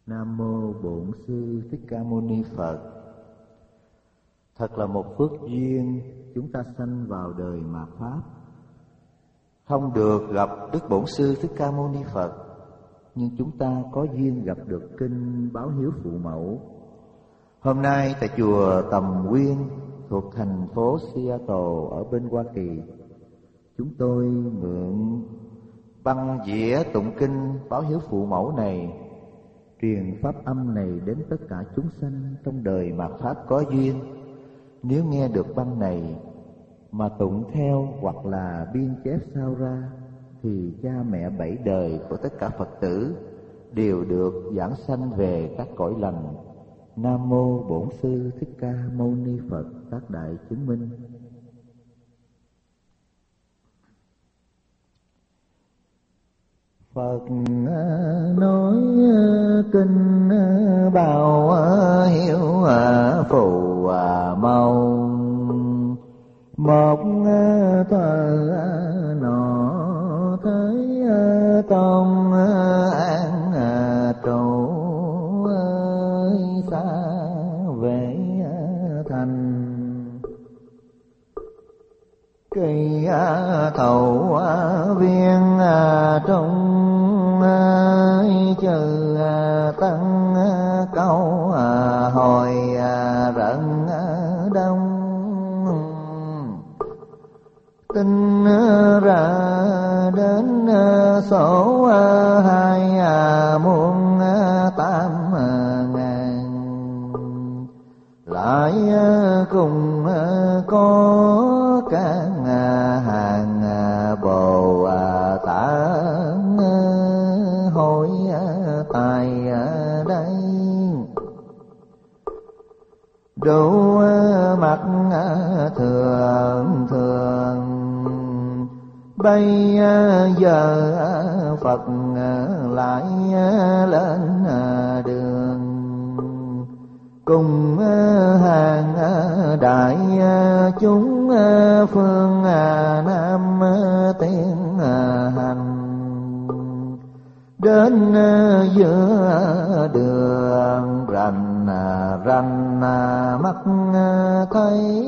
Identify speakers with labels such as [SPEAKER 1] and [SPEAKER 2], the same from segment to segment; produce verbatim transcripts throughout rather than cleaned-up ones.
[SPEAKER 1] Nam mô Bổn Sư Thích Ca Mâu Ni Phật. Thật là một phước duyên chúng ta sanh vào đời mạt Pháp, không được gặp Đức Bổn Sư Thích Ca Mâu Ni Phật, nhưng chúng ta có duyên gặp được kinh Báo Hiếu Phụ Mẫu. Hôm nay tại chùa Tầm Nguyên thuộc thành phố Seattle ở bên Hoa Kỳ, chúng tôi mượn băng dĩa tụng kinh Báo Hiếu Phụ Mẫu này, truyền pháp âm này đến tất cả chúng sanh trong đời mạt Pháp có duyên. Nếu nghe được băng này mà tụng theo hoặc là biên chép sao ra, thì cha mẹ bảy đời của tất cả Phật tử đều được giảng sanh về các cõi lành. Nam mô Bổn Sư Thích Ca Mâu Ni Phật. Các đại chứng minh. Phật nói kinh Báo Hiếu Phụ Mẫu, một thời nọ thấy Tôn an trụ xa về thành, kỳ thầu viên trung chư tăng câu hồi rận đông, tin ra đến số hai muôn tám ngàn, lại cùng có cả hàng Bồ Tát hội tại đây, đủ mặt thường thường. Bây giờ Phật lại lên đường, cùng hàng đại chúng phương Nam tiến hành, đến giữa đường rành rành mắt thấy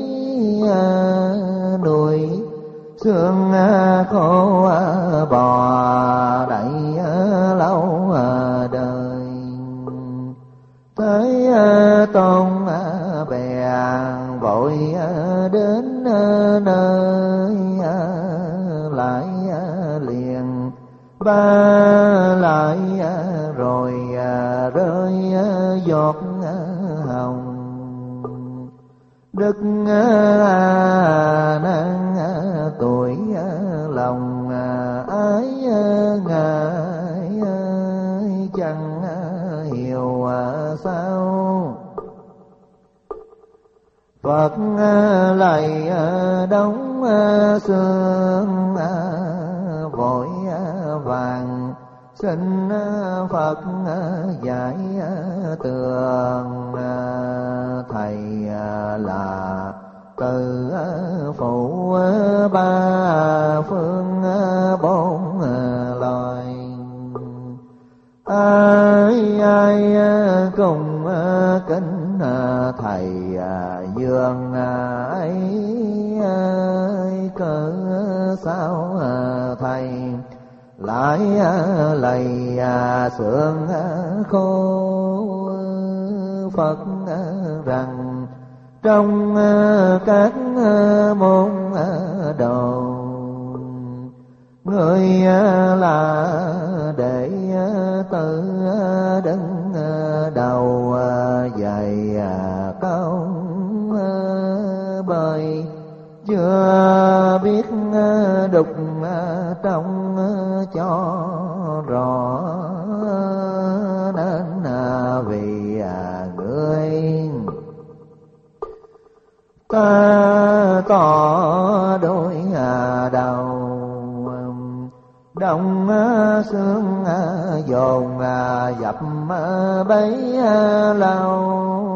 [SPEAKER 1] đuôi xương khô bò đậy lâu đời. Thấy Tôn bèn vội đến nơi, lại liền ba lại rồi rơi giọt hồng. Đức A Nan tuổi lòng ái ngại, chẳng hiểu sao Phật lại đóng xương, vội vàng xin Phật giải tường. Thầy là từ phụ ba phương bốn loài, ai ai cùng kính thầy dường ấy, cớ sao thầy lại lầy xương khô. Phật rằng trong các môn đồ, người là đệ tử đứng đầu dạy công, bởi chưa biết đục trong cho rõ, nên vì người ta tỏ đôi đầu, đông xương dồn dập bấy lâu,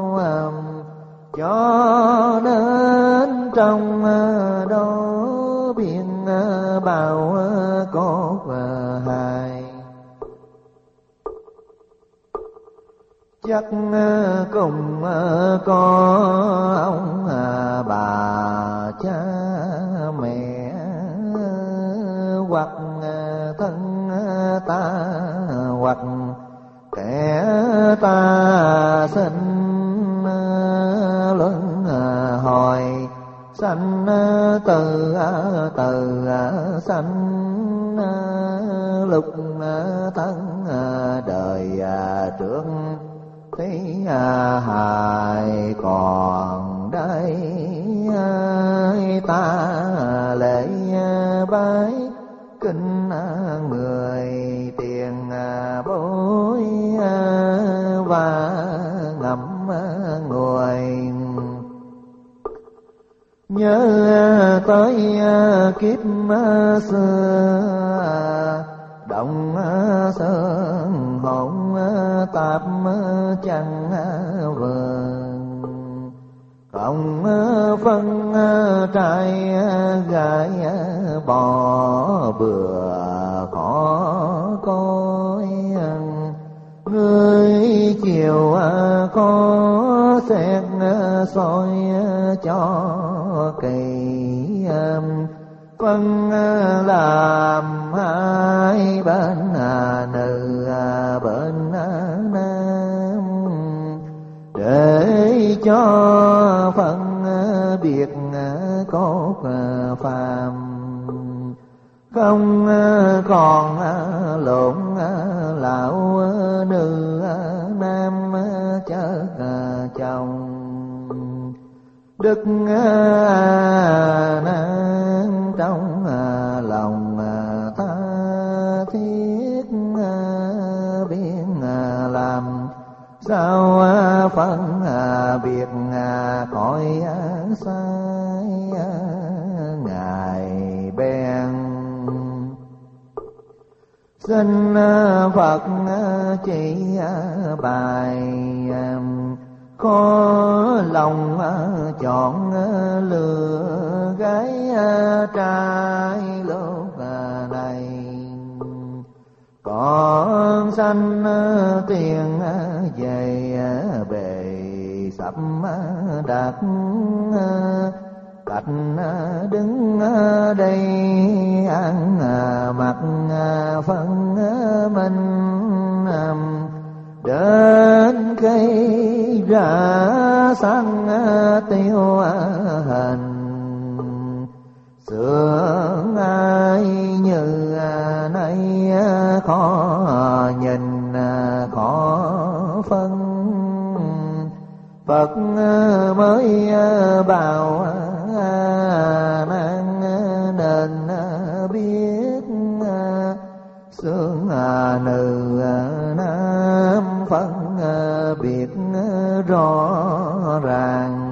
[SPEAKER 1] cho đến trong đó biển bao cốt hài. chắc cùng có ông bà cha mẹ, hoặc thân ta, hoặc kẻ ta sinh luân hồi, sanh từ từ sanh lúc thân đời trước thấy hài còn đây, ta lễ bái kinh người tiền bối và ngậm ngùi. Nhớ tới kiếp xưa động sơn hồn tạp chẳng vườn, cộng phân trai gái bỏ bừa khó coi. Người chiều có xét soi cho kỳ, phân làm hai bên nữ bên nam, để cho phân biệt cốt phàm, không còn lộn lão nữ nam chớ chồng. Đức nan trong lòng ta thiết biến làm sao phân biệt khỏi sai. Ngài bèn xin Phật chỉ bài, khó lòng chọn lựa gái trai lúc này. Còn sanh tiền về bề sắp đặt, cách đứng đây ăn mặc phân minh, đến khi ra sang tiêu hình. Sướng ai như nay khó nhìn khó phân, Phật mới bảo nan nên biết. Sướng nữ nam phân biệt rõ ràng,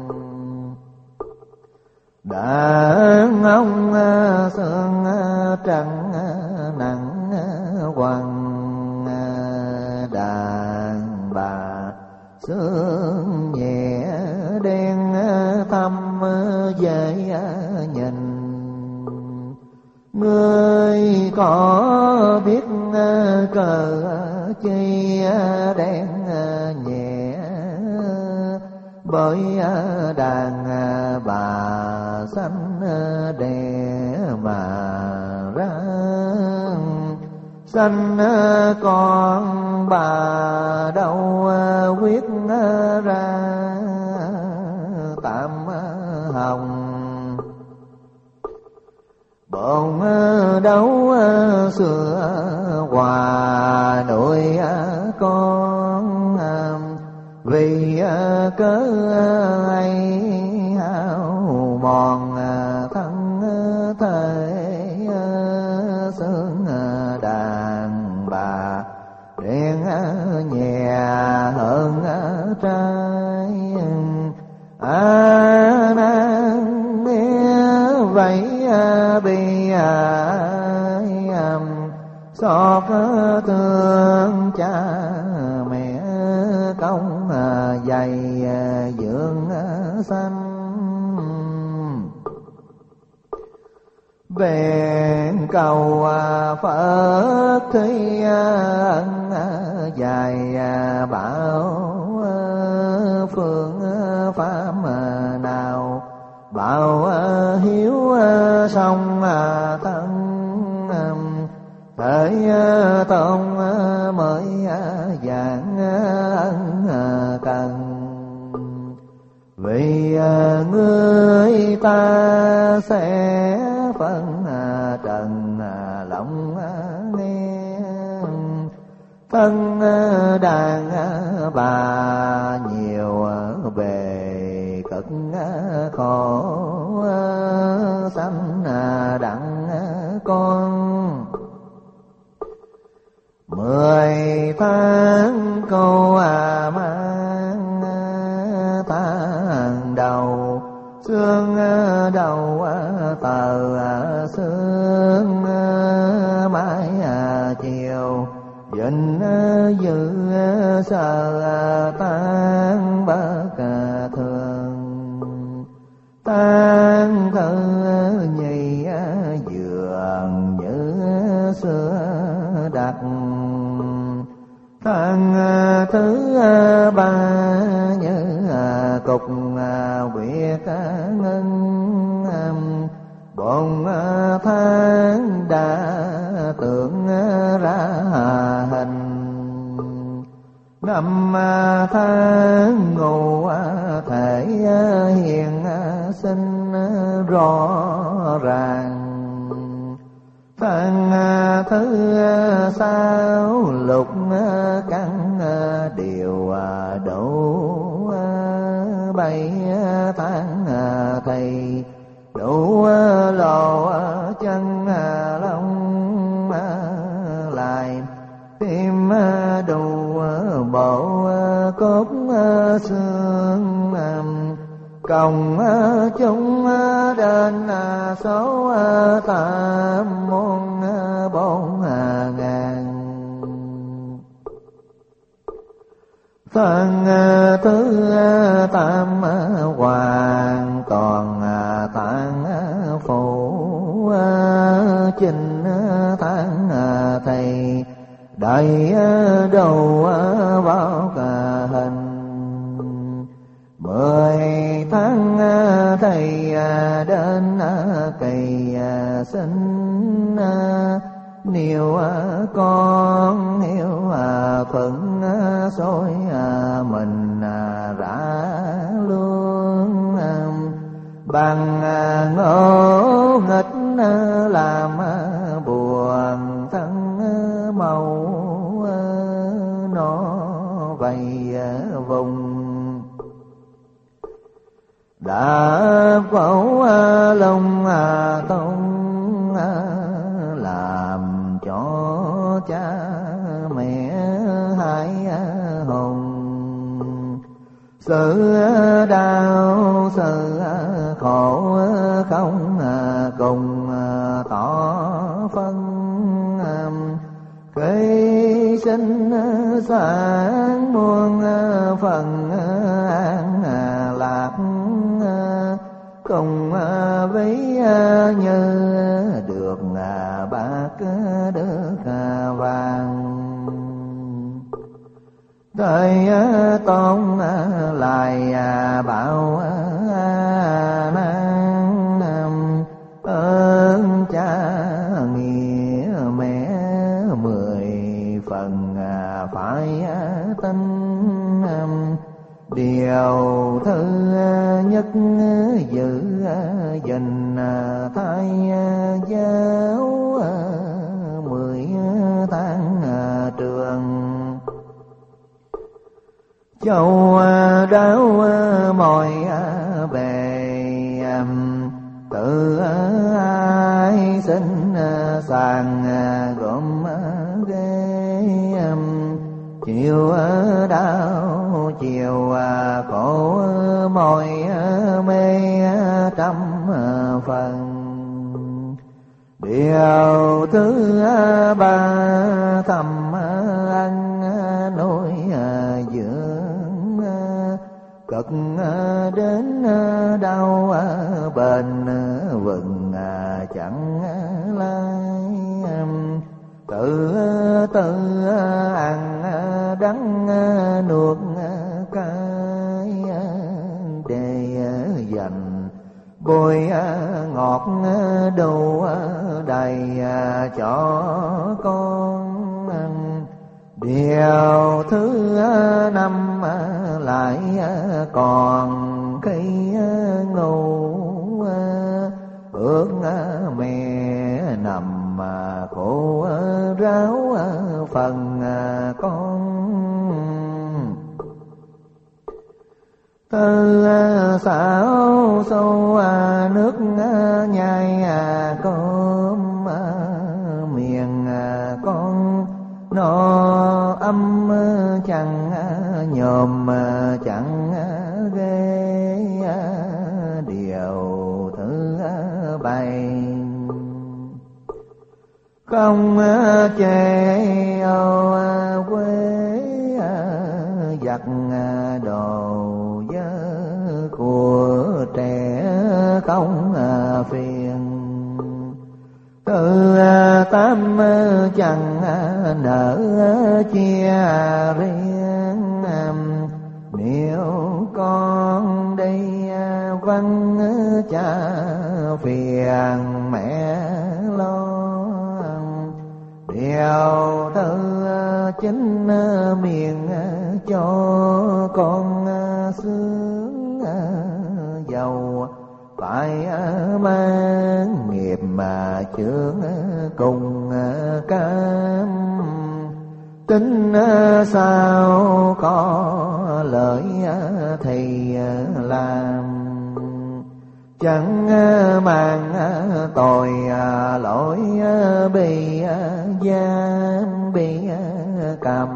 [SPEAKER 1] đàn ông sương trắng nặng quằn, đàn bà sương nhẹ đen thâm dễ nhìn. Người có biết cờ chi đen nhẹ, bởi đàn bà xanh đẻ mà ra. Xanh con bà đâu quyết ra tạm hồng. Bọn đấu xưa hòa nuôi con, vì cớ ấy hao mòn thân thể. Xương đàn bà đen nhẹ hơn trai, a nan nghe vậy bi ai xót thương cha mẹ công dày dưỡng sanh. Bèn cầu Phật thi ân dài bảo phương pháp nào, bảo hiếu song thân thể tôn mới dạng ân cần. Vì người ta sẽ phân trần lòng nghe, thân đàn bà nhiều bề cực khổ, sanh đặng con. Mười tháng cô à mang tháng đầu, xương đầu tờ xương mãi chiều, vịnh dự sợ tan bất thường. Tan thơ nhì dường như xưa đặt, tháng thứ ba như cục quyệt ngân. Bốn tháng đã tưởng ra hình, năm tháng ngủ thể hiện sinh rõ ràng. Tháng thứ sáu lục căn đều đủ, bảy tháng thầy đủ lò chân lông lại, tim đủ bộ cốt xương. Cộng chúng đến số tam môn bốn ngàn. Tháng thứ tam hoàn toàn tạng phủ, chín tháng thầy đại đầu vào cả hình. Mười tháng thầy đến kỳ sinh, nếu con hiểu phận soi mình rã luôn. Bằng ngỗ nghịch làm buồn thân màu, nó vầy vùng đã phẫu lông tông, làm cho cha mẹ hai hùng. Sự đau sự khổ không cùng tỏ phân, cây sinh sáng muôn phần an lạc. Cùng với như được bạc được vàng, thời tôn lại bảo nan ơn cha nghĩa mẹ mười phần phải tin. Điều thứ nhất giữ gìn thai giáo, mười tháng trường. Châu đáo mọi bề, tự ai sinh sàng gồm ghê. Chiều đau chiều khổ mỏi mê trăm phần. Điều thứ ba thầm ăn nuôi dưỡng, cực đến đau bền vừng chẳng lai. Tự tự ăn đắng nuốt cay để dành bôi ngọt đủ đầy cho con ăn. Điều thứ năm lại còn khi ngủ ước mẹ nằm khổ ráo phần con. Từ xảo sâu nước nhai cơm miệng con nó âm chẳng nhòm chẳng ghê. Điều thứ bảy không chê ô quê giặt đồ dơ của trẻ không phiền. Từ tám chẳng nỡ chia riêng nếu con đây vắng cha phiền mẹ lo. Điều thứ chín miệng cho con sướng giàu phải mang nghiệp mà chướng cùng cam. Tính sao có lợi thì làm chẳng mang tội lỗi bị giam bị cầm.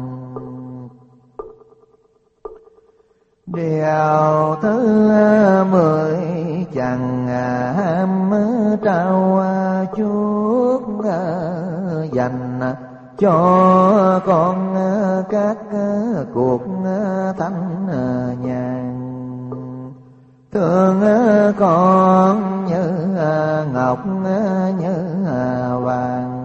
[SPEAKER 1] Điều thứ mười chẳng ham trao chuốc dành cho con các cuộc thanh nhàn. Thương con như ngọc như vàng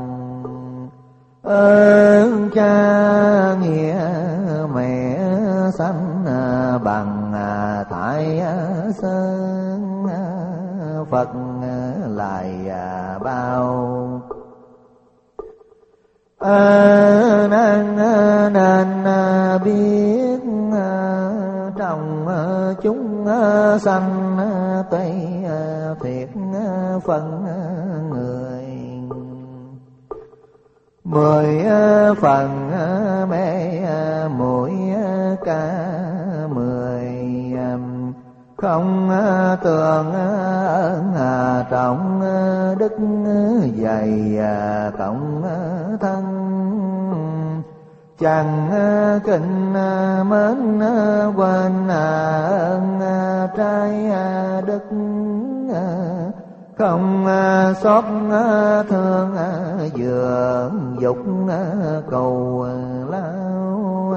[SPEAKER 1] ơn cha nghĩa mẹ sanh bằng thải sơn. Phật lại bao nan nên biết trong chúng sanh tây thiệt phần người. Mười phần mê muội cả mười không tường ơn trọng đức dày cộng thân. Chẳng kinh mến quên ơn trai đức không xót thương dưỡng dục cầu lao.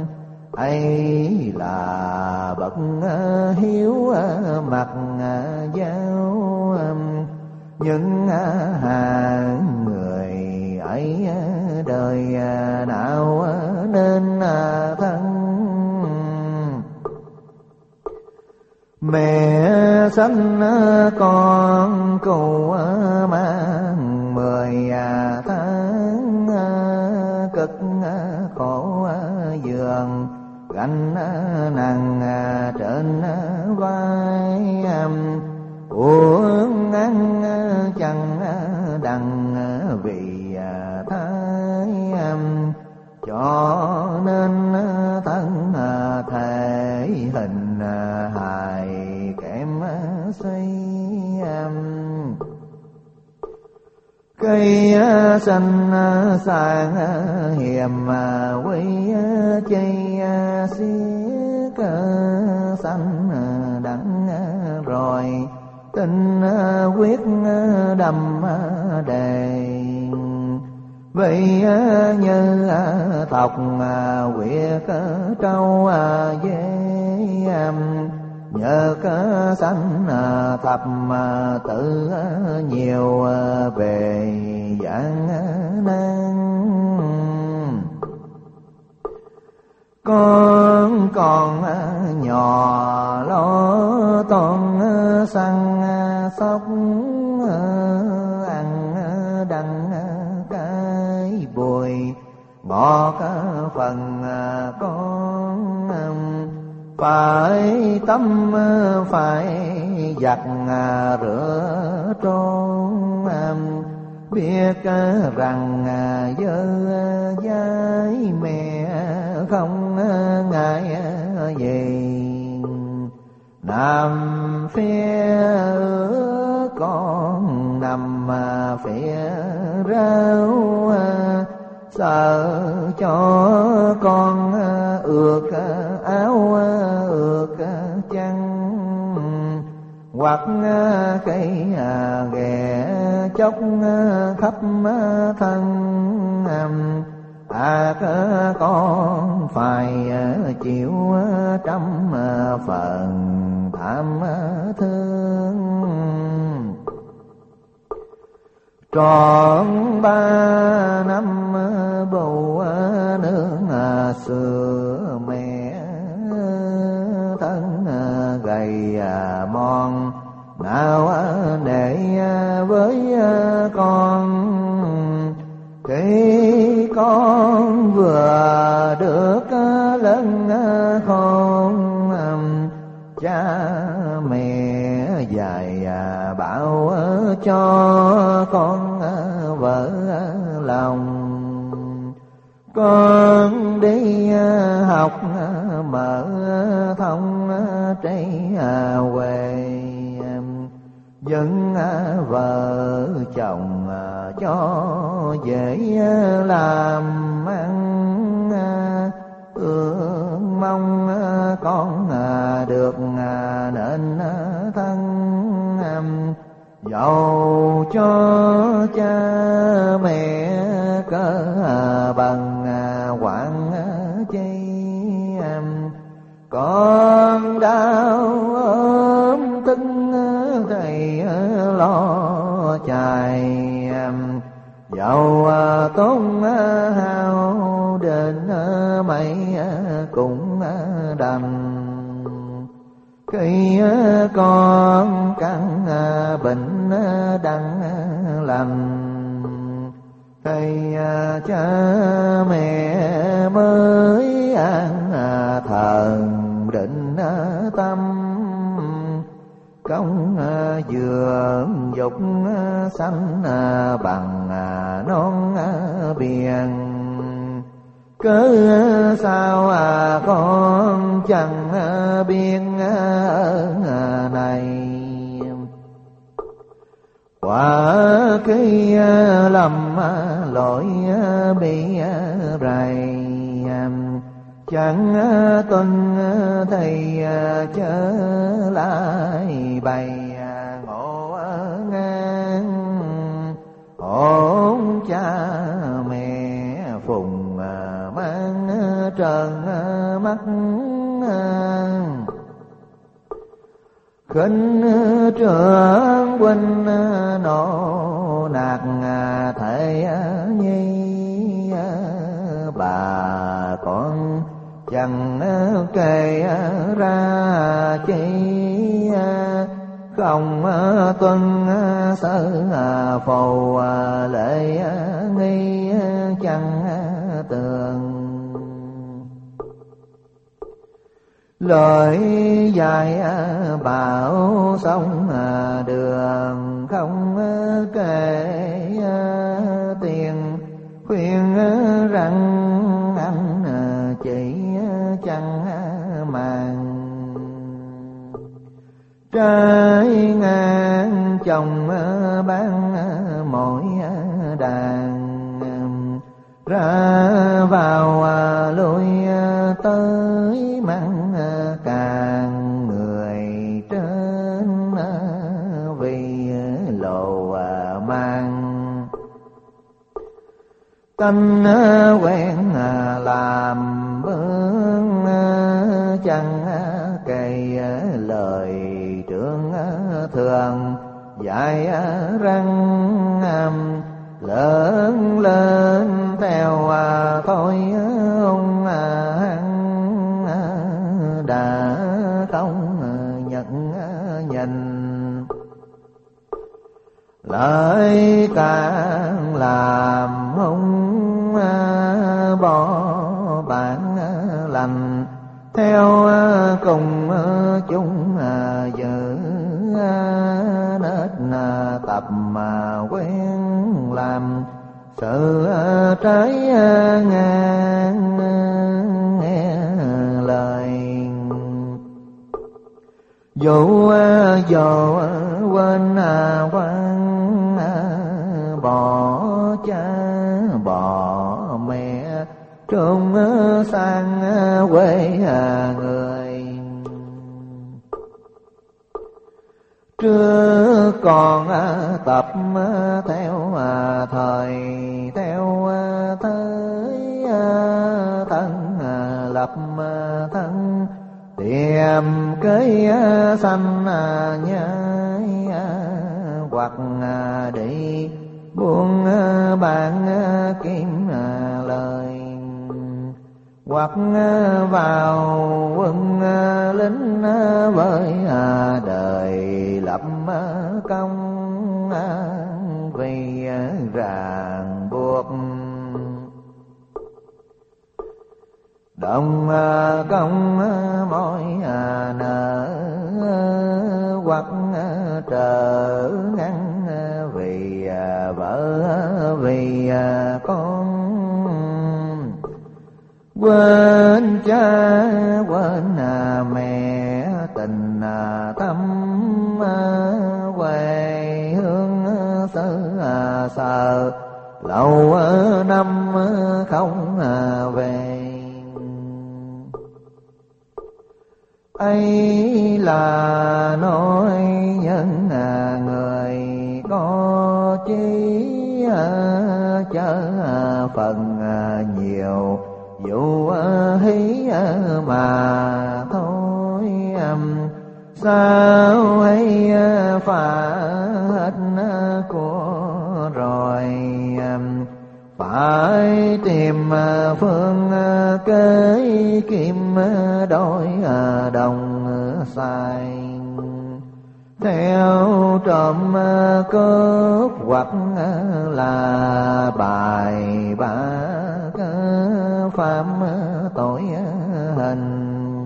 [SPEAKER 1] Ấy là bậc hiếu mặt giao những hàng người ấy đời nào nên thân. Mẹ sanh con cụ mang mười tháng cực khổ giường gánh nặng trên vai. Uống ăn chẳng đặng vì thái cho nên thân thể hình hài kém xây. Cây xanh sang hiểm quý chi xiết xanh đắng rồi tình quyết đầm đề. Vậy như tộc quyệt trâu dê nhờ cơ sanh thập tự nhiều về dạng nan. Con còn nhỏ lo toan săn sóc, ăn đắng cái bùi ngọt phần con. Phải tắm phải giặt rửa trốn, biết rằng dơ dái mẹ không ngại gì. Nằm phía con nằm phía rau, sợ cho con ướt áo ướt chăn. Hoặc cây ghẹ chốc khắp thân, à con phải chịu trăm phần thảm thương. Trọn ba năm bầu nương sữa mẹ, thân gầy mòn nào để với con. Khi con vừa được lớn khôn, cha mẹ dạy bảo cho con vợ lòng. Con đi học mở thông trái huề, dân vợ chồng cho dễ làm ăn. Ước mong con được nên thân, dầu cho cha mẹ cỡ bằng quản chi. Con đau ốm tinh thầy lo chạy, dầu tốn hao đến mấy cũng đành. Khi con căn bệnh đặng lành, thầy cha mẹ mới an thần định tâm. Công dưỡng dục sanh bằng non biển, cớ sao con chẳng biết ở này. Quả khi lầm lỗi bị rầy, chẳng tuân thầy trở lại bày ngộ ngang. Hôn cha mẹ phùng mang trần mắt, khinh trưởng huynh nộ nạt thể nhi. Bà con chẳng kể ra chi, không tuân sở phù lệ nghi chẳng tường. Lời dạy bảo sống đường không kể tiền, khuyên rằng anh chị chẳng màng. Trái ngang chồng bán mỗi đàn, ra vào lui tới mắng càng người trên vì lộ mang. Tánh quen làm bướng chẳng kể lời trưởng thường dạy răng. Lớn lên theo thôi ông hăng lại càng làm hung bỏ bản lành, theo cùng chúng giữ nết tập mà quen làm sự trái ngang nghe lời. Dù dò quên quan bỏ cha bỏ mẹ trốn sang quê người, trước còn tập theo thời theo thế thân lập thân, tìm cái sanh nhai hoặc đi buôn bán kiếm lời, hoặc vào quân lính với đời lập công vì ràng buộc đồng công mối nợ, hoặc trở ngăn vì vợ vì con, quên cha quên mẹ tình thâm quê hương xứ sở lâu năm không về. Ấy là nói nhân người có chí chớ phần nhiều, dù hí mà thôi sao hay phá hết của rồi, phải tìm phương kế kim đôi đồng sai, theo trộm cướp hoặc là bài bá phạm tội hình.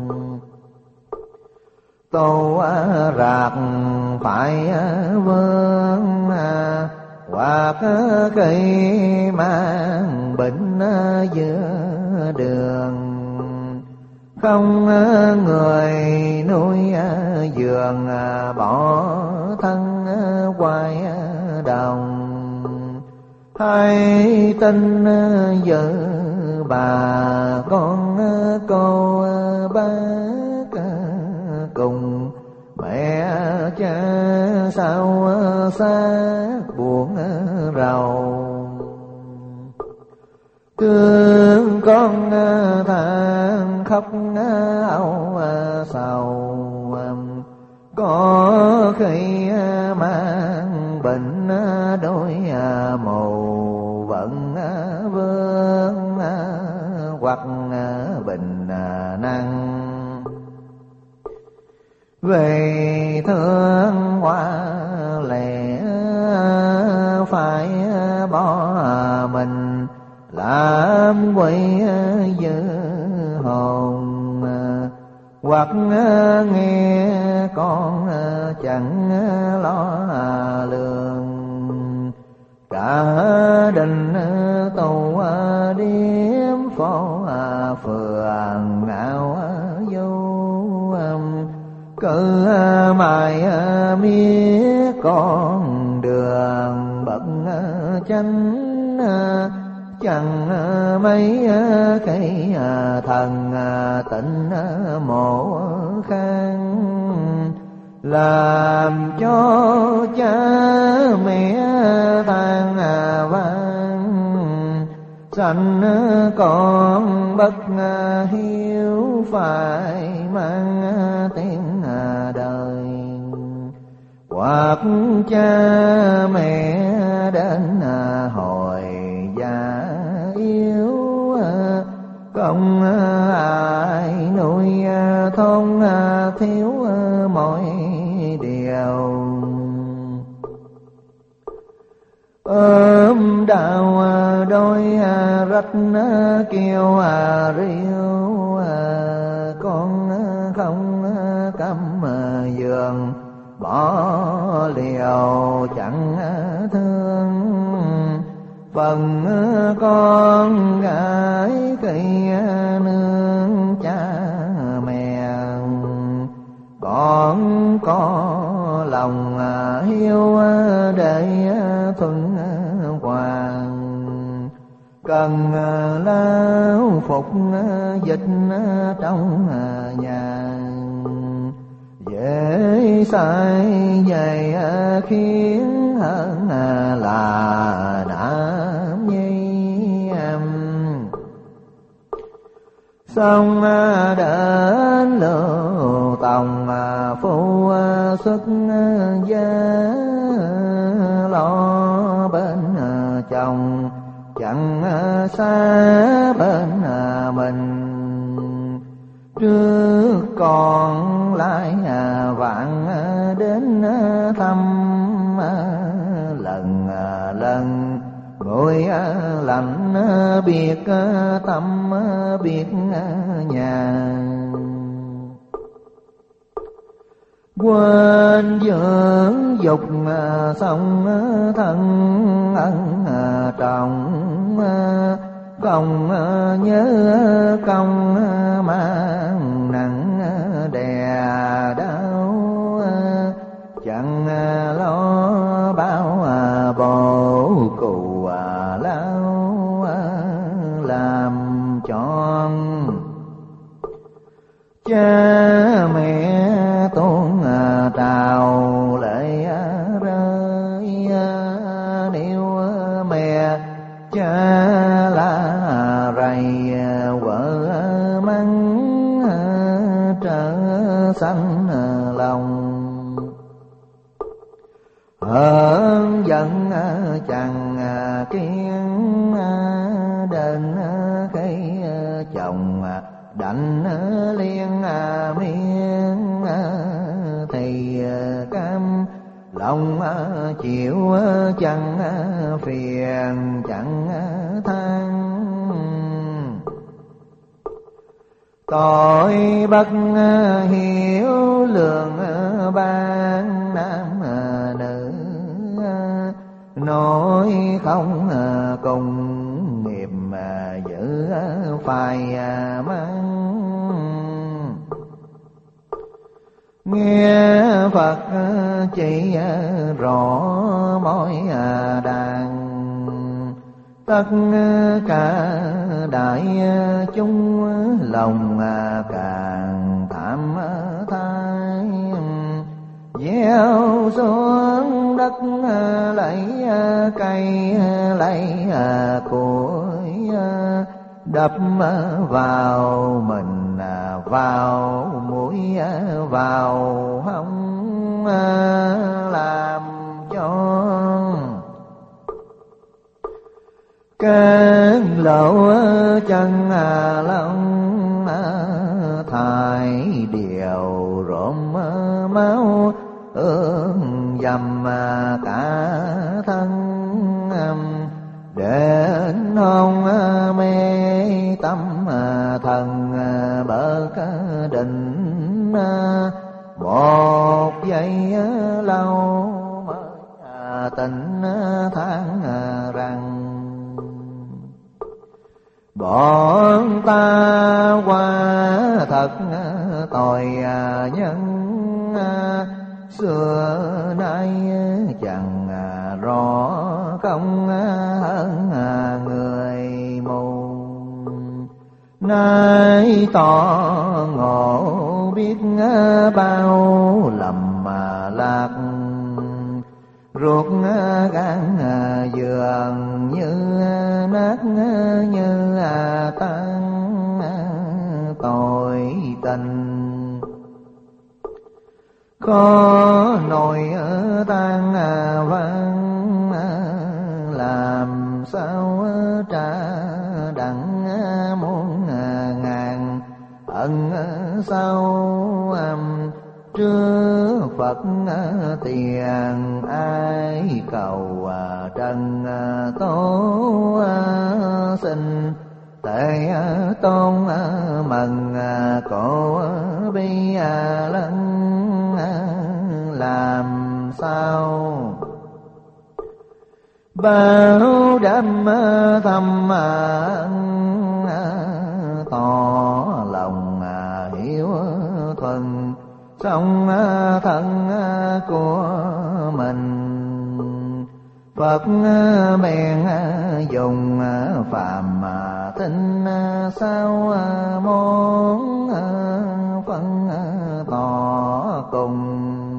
[SPEAKER 1] Tô rạc phải vương hoặc khi mang bệnh giữa đường, không người nuôi giường bỏ thân quay đồng. Hay tin vợ bà con cô bác cùng mẹ cha sao xa buồn rầu, thương con than khóc âu sầu, có khi mang bệnh đôi mù vận vương hoặc bệnh năng. Về thương hoa lẻ phải bỏ mình làm quỷ dữ hồn, hoặc nghe con chẳng lo lường, cả đình tù điếm phố phường nào vô, cứ mãi miết con đường bậc chánh, chẳng mấy cái thần tịnh mộ khang, làm cho cha mẹ than vang, sanh con bất hiếu phải mang tiếng đời. Hoặc cha mẹ đến hồi già yếu, không ai nuôi thôn thiếu mọi điều, ôm đạo đôi rách kêu riêu, con không cắm giường bỏ liều chẳng thương. Phần con gái khi nương cha mẹ, con có lòng hiếu để thuận hoàng. Cần lao phục dịch trong nhà, dễ sai dày khiến hơn là nam nhi. Xong đến lưu tòng phu xuất gia, lo bên chồng chẳng xa bên mình. Trước còn lại vạn đến thăm, lần lần ngồi lạnh biệt tâm biệt nhà. Quên dưỡng dục xong thân ân trọng, công nhớ công mang nặng đè đau. Chẳng lo bao bồ cù lao làm tròn. Cha mẹ tuôn trào lệ rơi, nếu mẹ cha là rầy vợ mắng trở xanh lòng. Hơn giận chẳng kiên đến khi chồng đành liên miên, thì cam lòng chịu chẳng phiền chẳng than. Tội bất hiểu lượng ban nam nữ, nói không cùng nghiệp giữ phải mang. Nghe Phật chỉ rõ mỗi đàn, tất cả đại chúng lòng càng thảm thai. Gieo xuống đất lấy cây lấy củi, đập vào mình vào mũi vào hông, làm cho cơn lộ chân lòng thải điều rộm máu ương dầm cả thân. Đến hôn mê tâm thần bớt định, một giây lâu mới tỉnh than rằng bọn ta qua thật tội nhân. Xưa nay chẳng rõ công hơn người mù, nay tỏ ngộ biết bao lầm lạc. Ruột gan dường như nát như tan tội tình. Khó nổi tan vang làm sao trả đặng muôn ngàn ẩn sau. trước Phật tiền ai cầu trần tố sinh Tệ tôn mừng cổ bi lân làm sao bao đêm thầm tỏ lòng hiểu thuần song thân của mình Phật bèn dùng phàm tinh sao món phân tỏ cùng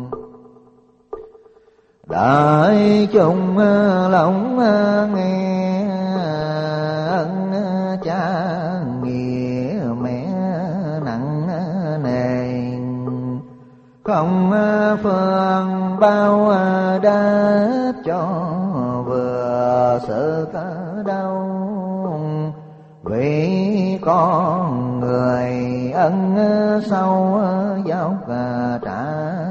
[SPEAKER 1] đại chúng lòng nghe ân cha nghĩa mẹ nặng nề không phương bao đáp cho vừa sự cả đau vì con người ân sâu giáo trả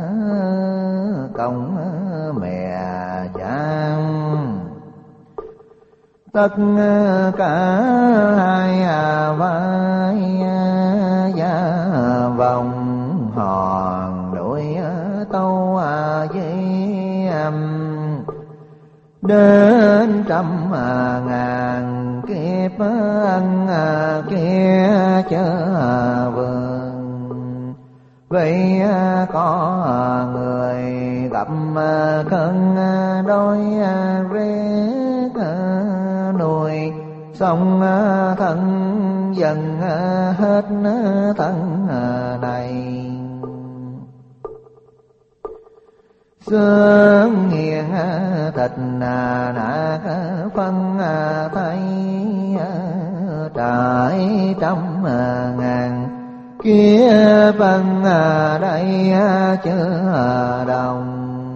[SPEAKER 1] công mẹ cha tất cả hai vai gia vòng hòn đuổi tâu với âm đến trăm ngàn kiếp ân kia chớ vườn vì có người gặp cơn đói rét nuôi xong thân dần hết thân này xương nghiền thịt nạc phân thấy trải trăm ngàn kia phân đây chưa đồng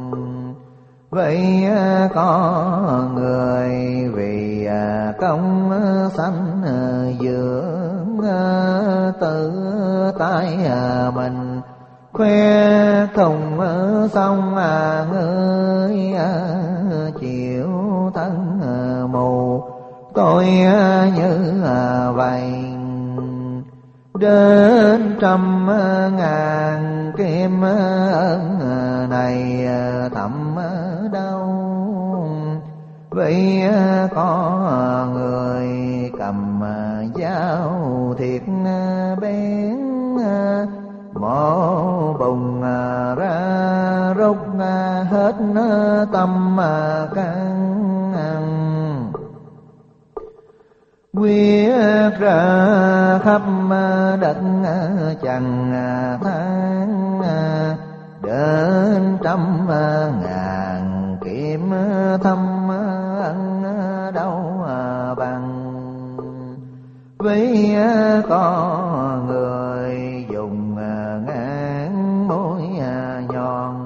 [SPEAKER 1] vậy có người vì công sanh dưỡng tự tay mình khoe thùng xong ngươi chịu thân mù tôi như vậy đến trăm ngàn kim ân này thầm đâu vì có người cầm dao thiệt bén mổ bùng ra rút hết tâm can quyết ra khắp đất chẳng tháng đến trăm ngàn kiếm thâm ân đâu bằng vì có người dùng ngán mối nhọn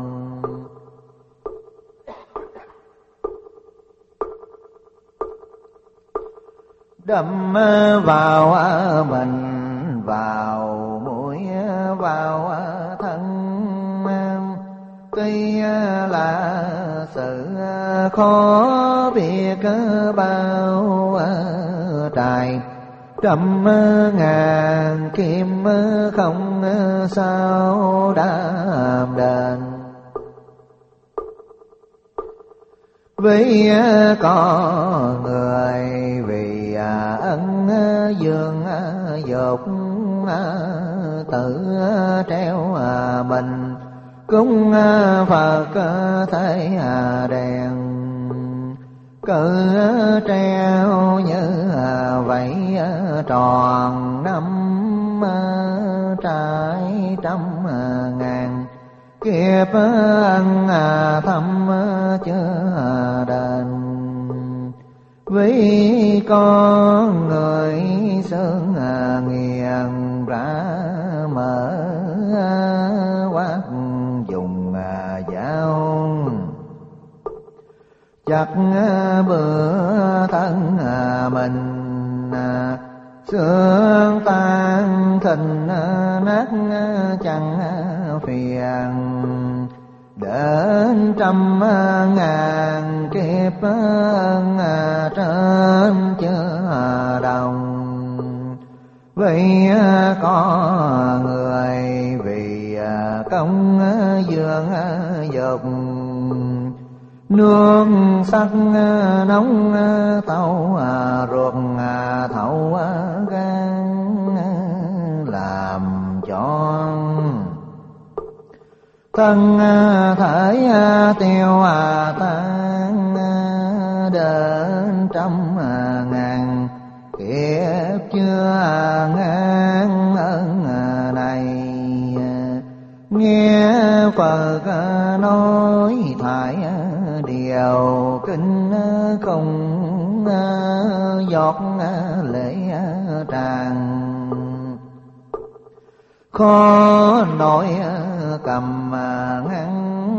[SPEAKER 1] đâm vào mình vào mũi vào thân tuy là sự khó biết bao trải trăm ngàn kim không sao đam đền vì có người vì ân dương dột tự treo mình cúng Phật thấy đèn cứ treo như vậy tròn năm trải trăm ngàn kiếp ân thâm chưa đền vì con người xương nghiền ra mở quát dùng dao chặt bữa thân mình xương tan thình nát chẳng phiền, đến trăm ngàn kiếp trên chớ đồng. Vì có người vì công dương dục, nương sắc nóng tàu ruột thấu gan, làm cho thân thể tiêu tan, đến trăm ngàn kiếp chưa ngang ân này. Nghe Phật nói thải điều kinh, không giọt lệ tràn. Khó nổi cầm ngăn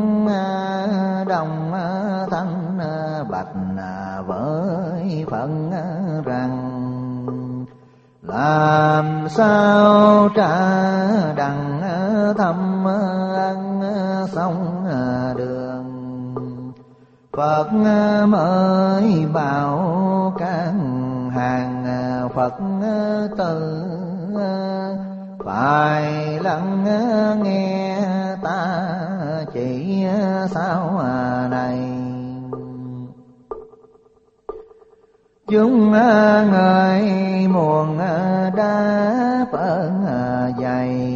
[SPEAKER 1] đồng thanh bạch với phận rằng, làm sao trả đặng thăm ân sông đường. Phật mới bảo các hàng Phật tử, phải lắng nghe ta chỉ sao này. Chúng người muôn đáp ơn dày,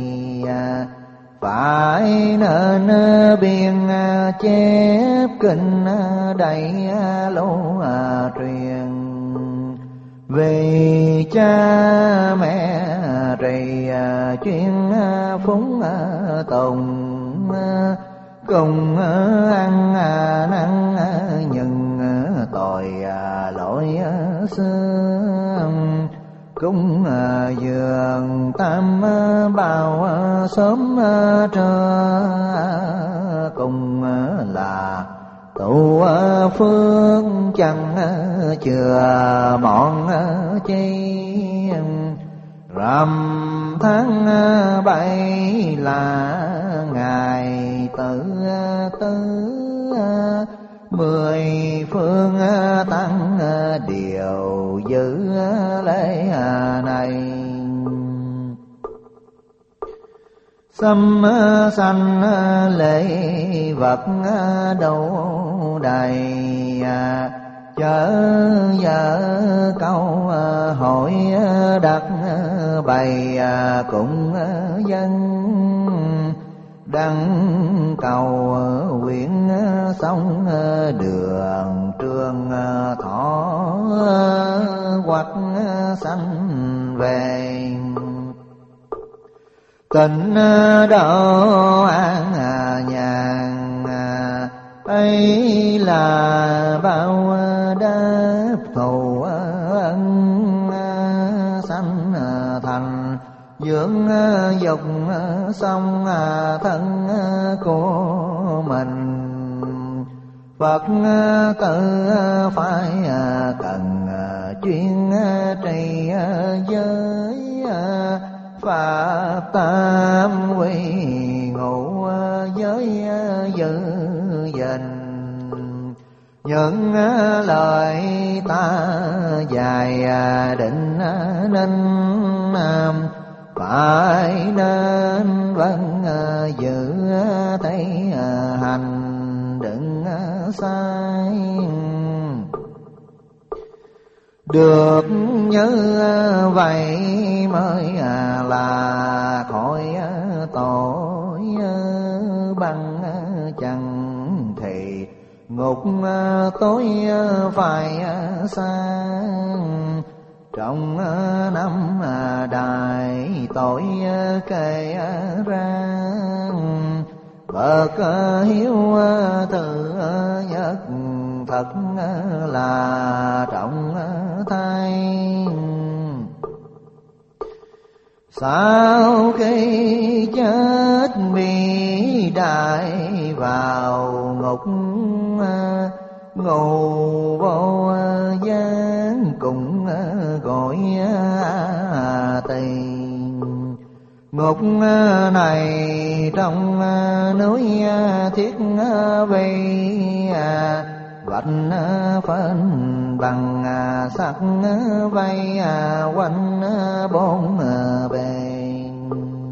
[SPEAKER 1] phải nên biên chép kinh đầy lỗ truyền. Vì cha mẹ trì chuyên phúng tùng, cùng ăn năn nhưng tội lỗi xưa. Cúng dường tam bảo sớm trưa, cùng là tụ phương chẳng chừa mọn chi. Rằm tháng bảy là ngày tự tư, mười phương tăng điều giữ lễ này. Sâm sanh lễ vật đâu đầy, chớ vợ câu hội đặt bày cùng dân. Đăng cầu quyển sông đường trường thọ, hoặc sanh về tình độ an nhàn. Ấy là bao đáp thù ân sanh thành, dưỡng dục xong thân của mình. Phật tử phải cần chuyên trì giới, pháp tam quy ngụ giới giữ gìn. Những lời ta dài định nên, phải nên vâng giữ thấy hành đừng sai. Được như vậy mới là khỏi tội bằng, chẳng thì ngục tối phải sang. Trong năm đại tội kể ra, bậc hiếu tự nhất thật là trọng thay. Sau khi chết bị đại vào ngục, ngủ vô gian cũng gọi tiền.
[SPEAKER 2] Ngục này trong núi thiết vi, vạch phên bằng sắt vây quanh bốn bên.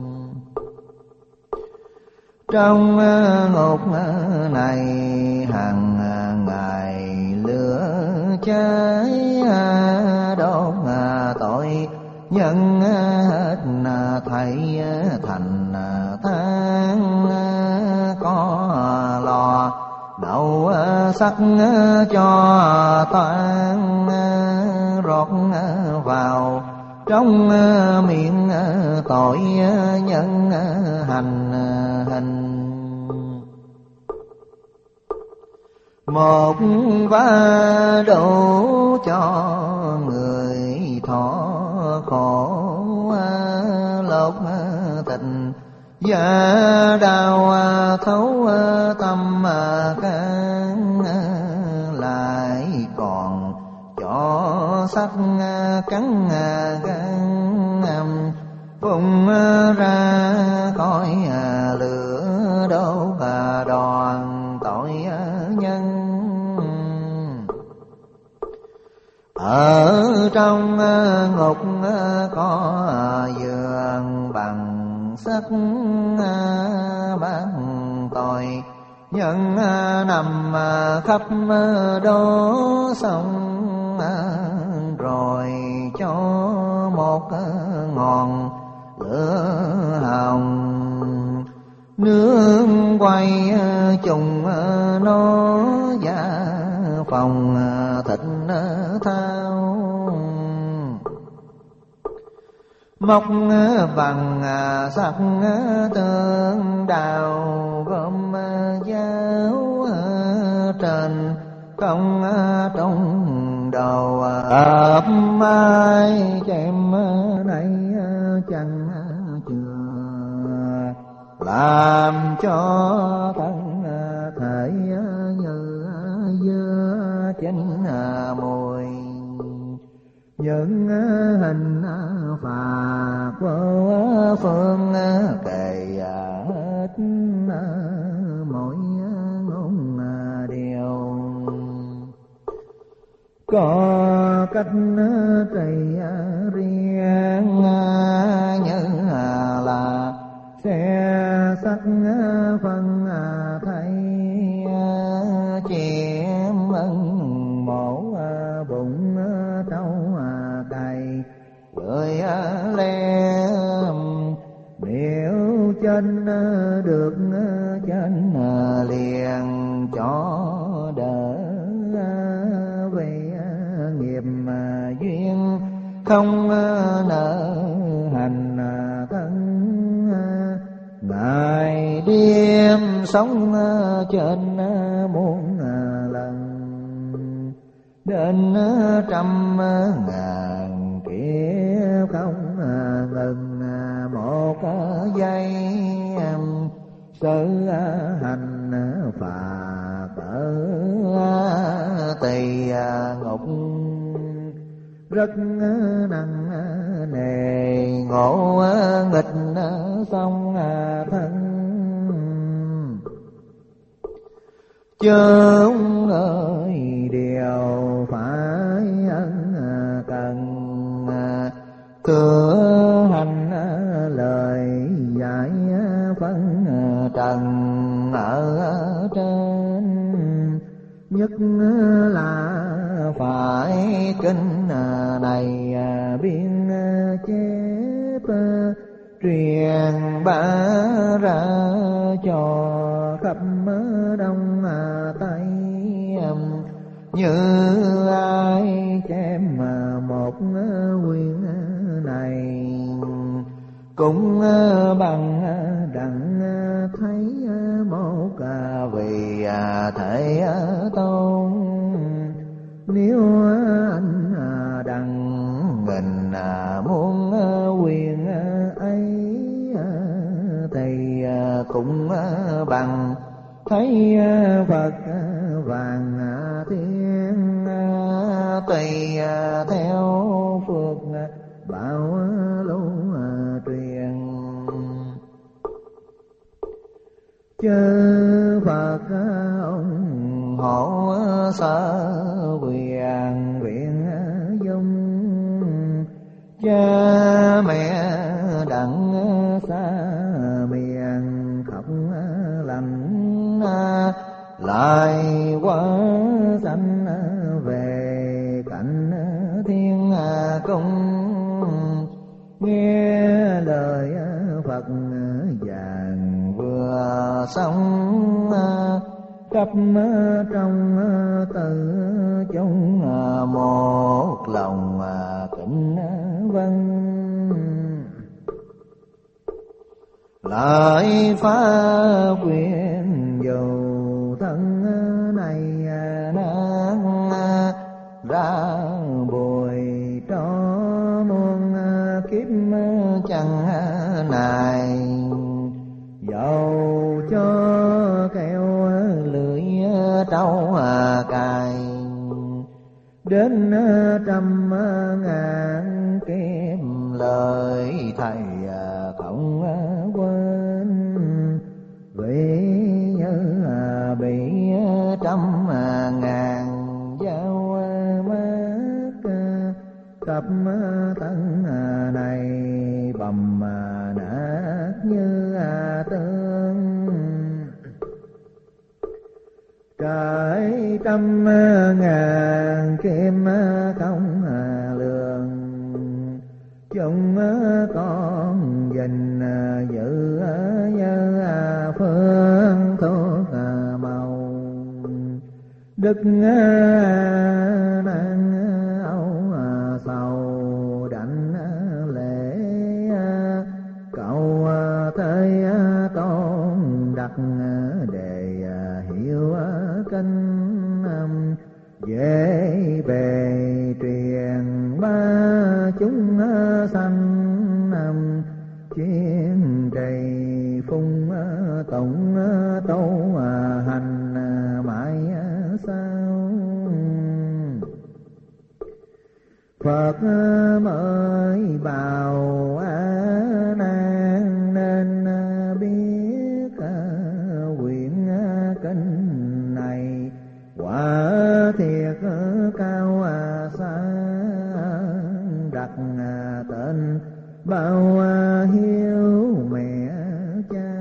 [SPEAKER 2] Trong ngục này hàng ngày lửa cháy đốt tội nhân hết thảy thành than. Có lò đậu sắc cho toan, rót vào trong miệng tội nhân hành hình. Một vá đủ cho người thọ khổ, lột tình và đau thấu tâm can. Lại còn cho sắc cắn gan, phun ra khói lửa đốt đoàn tội nhân. Ở trong ngục có giường bằng sắt bán tội nhân nằm khắp đó sông. Rồi cho một ngọn lửa hồng, nương quay trùng nó và phòng thịt thao. Móc bằng sắt tương đào gom giáo, trên công trong đầu ấp mai chém này chẳng chừa. Làm cho thân thể như dưa chín mùi, những hình phạt vô phương kề hết mỗi ngôn điều. Có cách trị riêng như là xe sắt phân thay, chém ân mổ bụng trâu cày gửi lem. Nếu chân được chân liền cho đỡ, vì nghiệp duyên không nợ hành thân. Ngày đêm sống trên muôn lần, đến trăm ngàn kiếp không ngừng một giây. Sự hành phạt ở tỳ ngục rất nặng nề, ngộ nghịch song thân. Chúng ơi điều phải ân cần, thừa hành lời dạy phân trần ở trên. Nhất là phải kinh này biên chép, truyền bá ra cho khắp đông tây. Như ai chém một quyển này, cũng bằng đặng thấy một vị thể tôn. Nếu anh đặng nghìn muôn quyền ấy, thì cũng bằng thấy Phật vàng thiên. Tùy theo phước bảo lưu truyền, chư Phật ông hộ sở quyền viện dung, cha mẹ đặng xa miền khóc lành, lại quá sanh về cảnh thiên cung. Nghe lời Phật vàng vừa sống, khắp trong tự chúng một lòng kính vâng. Lại phá quyền dù thân này nan, ra bồi cho muôn kiếp chẳng này. Dầu cho keo lưỡi trâu cài, đến trăm ngàn kiếm lời thầy không quên. Vì như bị trăm ngàn dao mắt, cặp thân này bầm nát như tương. Trải trăm ngàn kim không lường, chúng con dình giữ như phương thuốc màu. Đức năng âu sầu đảnh lễ, cầu tới con đặt để hiểu kinh. Dễ bề truyền ba chúng sanh, chuyên trì phung tụng tâu hành mãi sao. Phật mới bảo A Nan nên biết quyển kinh này quả thiệt cao xa. Đặt tên bao hiếu mẹ cha,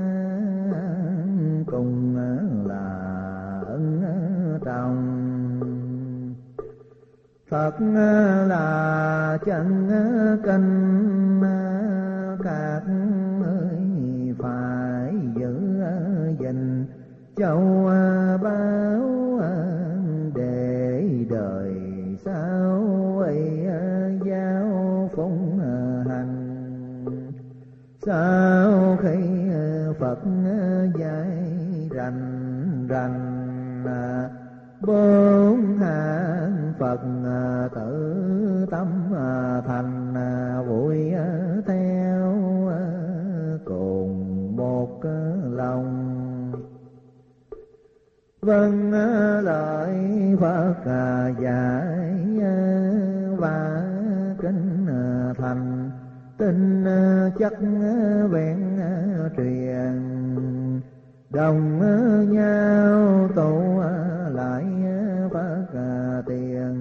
[SPEAKER 2] cùng là ân trọng. Phật là chân kinh, các ngươi phải giữ gìn châu báu, để đời sau ấy giáo phụng hành. Sau khi Phật dạy rành rành, bốn hạng Phật tự tâm thành vui theo cùng một lòng. Vâng lời Phật dạy và kính thành, tin chắc vẹn truyền. Đồng nhau tụ lại Phật tiền,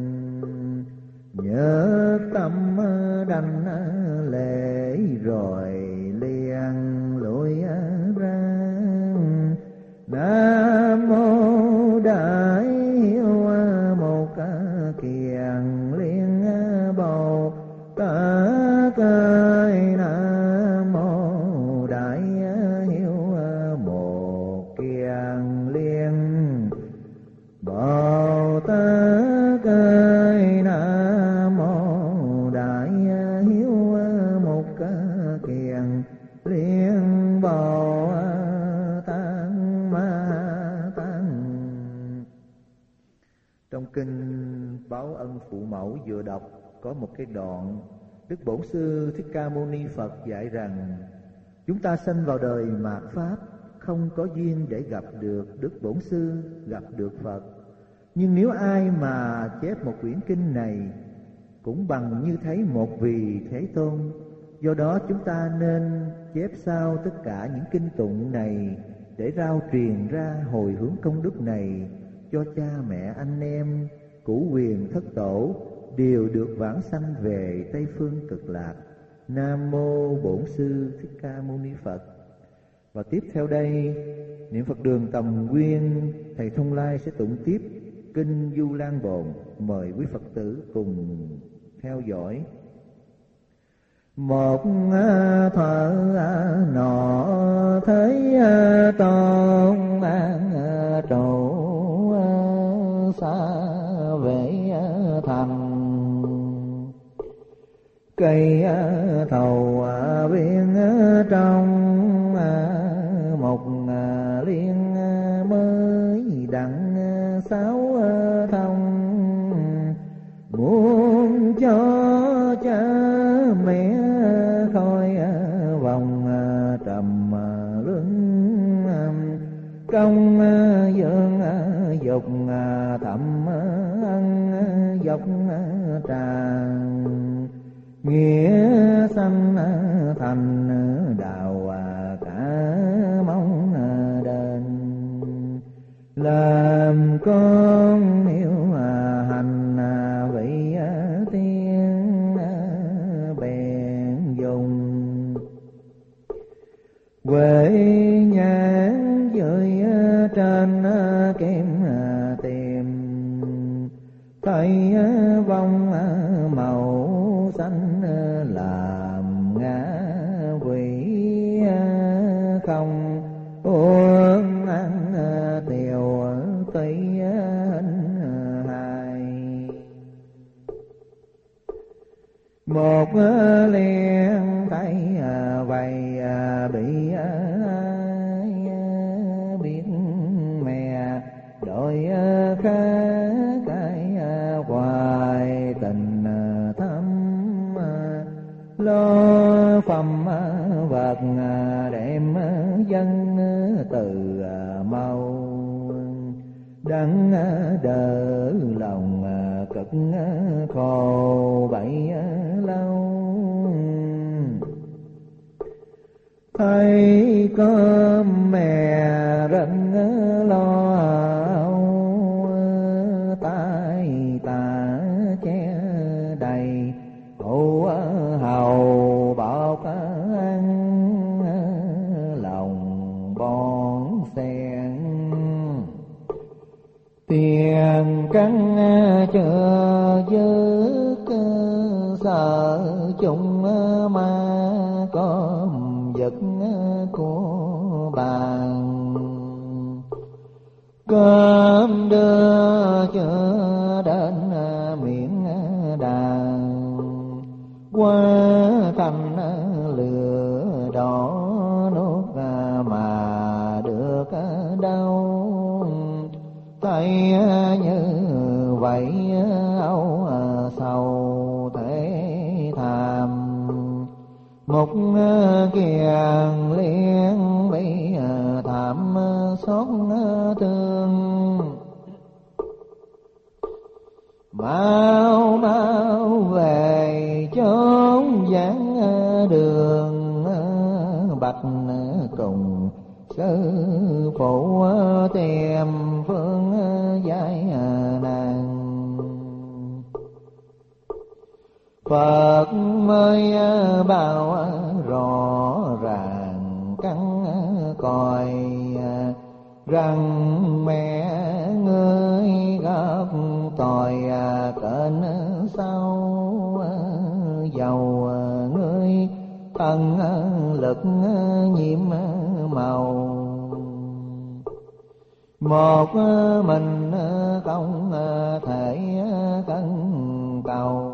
[SPEAKER 2] nhớ tâm đảnh lễ rồi liền lùi ra. Nam mô Đại Hiếu một kiền liên Bồ Tát. Nam mô Đại Hiếu một kiền liên Bồ Tát. Nam mô Đại Hiếu một kiền liên Bồ Tát. Trong kinh Báo Ân Phụ Mẫu vừa đọc có một cái đoạn Đức Bổn Sư Thích Ca Mâu Ni Phật dạy rằng chúng ta sanh vào đời mạt Pháp, không có duyên để gặp được Đức Bổn Sư, gặp được Phật. Nhưng nếu ai mà chép một quyển kinh này cũng bằng như thấy một vị Thế Tôn. Do đó chúng ta nên chép sao tất cả những kinh tụng này để rao truyền ra hồi hướng công đức này cho cha mẹ anh em, cửu quyền thất tổ đều được vãng sanh về Tây phương Cực Lạc. Nam mô Bổn Sư Thích Ca Mâu Ni Phật. Và tiếp theo đây, niệm Phật đường Tầm Nguyên, thầy Thông Lai sẽ tụng tiếp kinh Du Lan Bồn. Mời quý Phật tử cùng theo dõi. Một thở nọ thấy tôn an trụ xa về thành, cây thầu biên trong một liên mới đặng sáu thông, muốn cho cha mẹ khôi vòng trầm luân, công dương dục thầm ân dốc tràng, nghĩa sanh thành đạo cả mong đền, làm con nếu hành vị tiên bèn dùng, quê nhãn dưới trên kiếm tìm, thấy vong màu xanh làm ngã quỷ, không uống ăn tiều tùy hình hài. Một liền thấy vậy bị ai biết mẹ đội khác cái hoài tình thắm, lo phẩm vật đem dân từ mau, đắng đỡ lòng cực khổ bấy lâu, thấy cơm mẹ rận lo tai tà che đầy, hậu hầu bọc ăn lòng bón sen, tiền căng chưa dứt sợ chung ma có vật của bàn, cơm đưa chưa đến miệng đàn, qua thành lửa đỏ nuốt mà được đâu, thấy như vậy âu sầu thế thàm, một kiền liên bị thảm xót thương, mau mau về chốn vắng đường, bạch cùng sư phụ tìm phương giải nàng. Phật mới bảo rõ ràng cắn còi, rằng mẹ ngươi gặp tội kênh sau, dầu ngươi thân lực nhiễm màu, một mình không thể cân cầu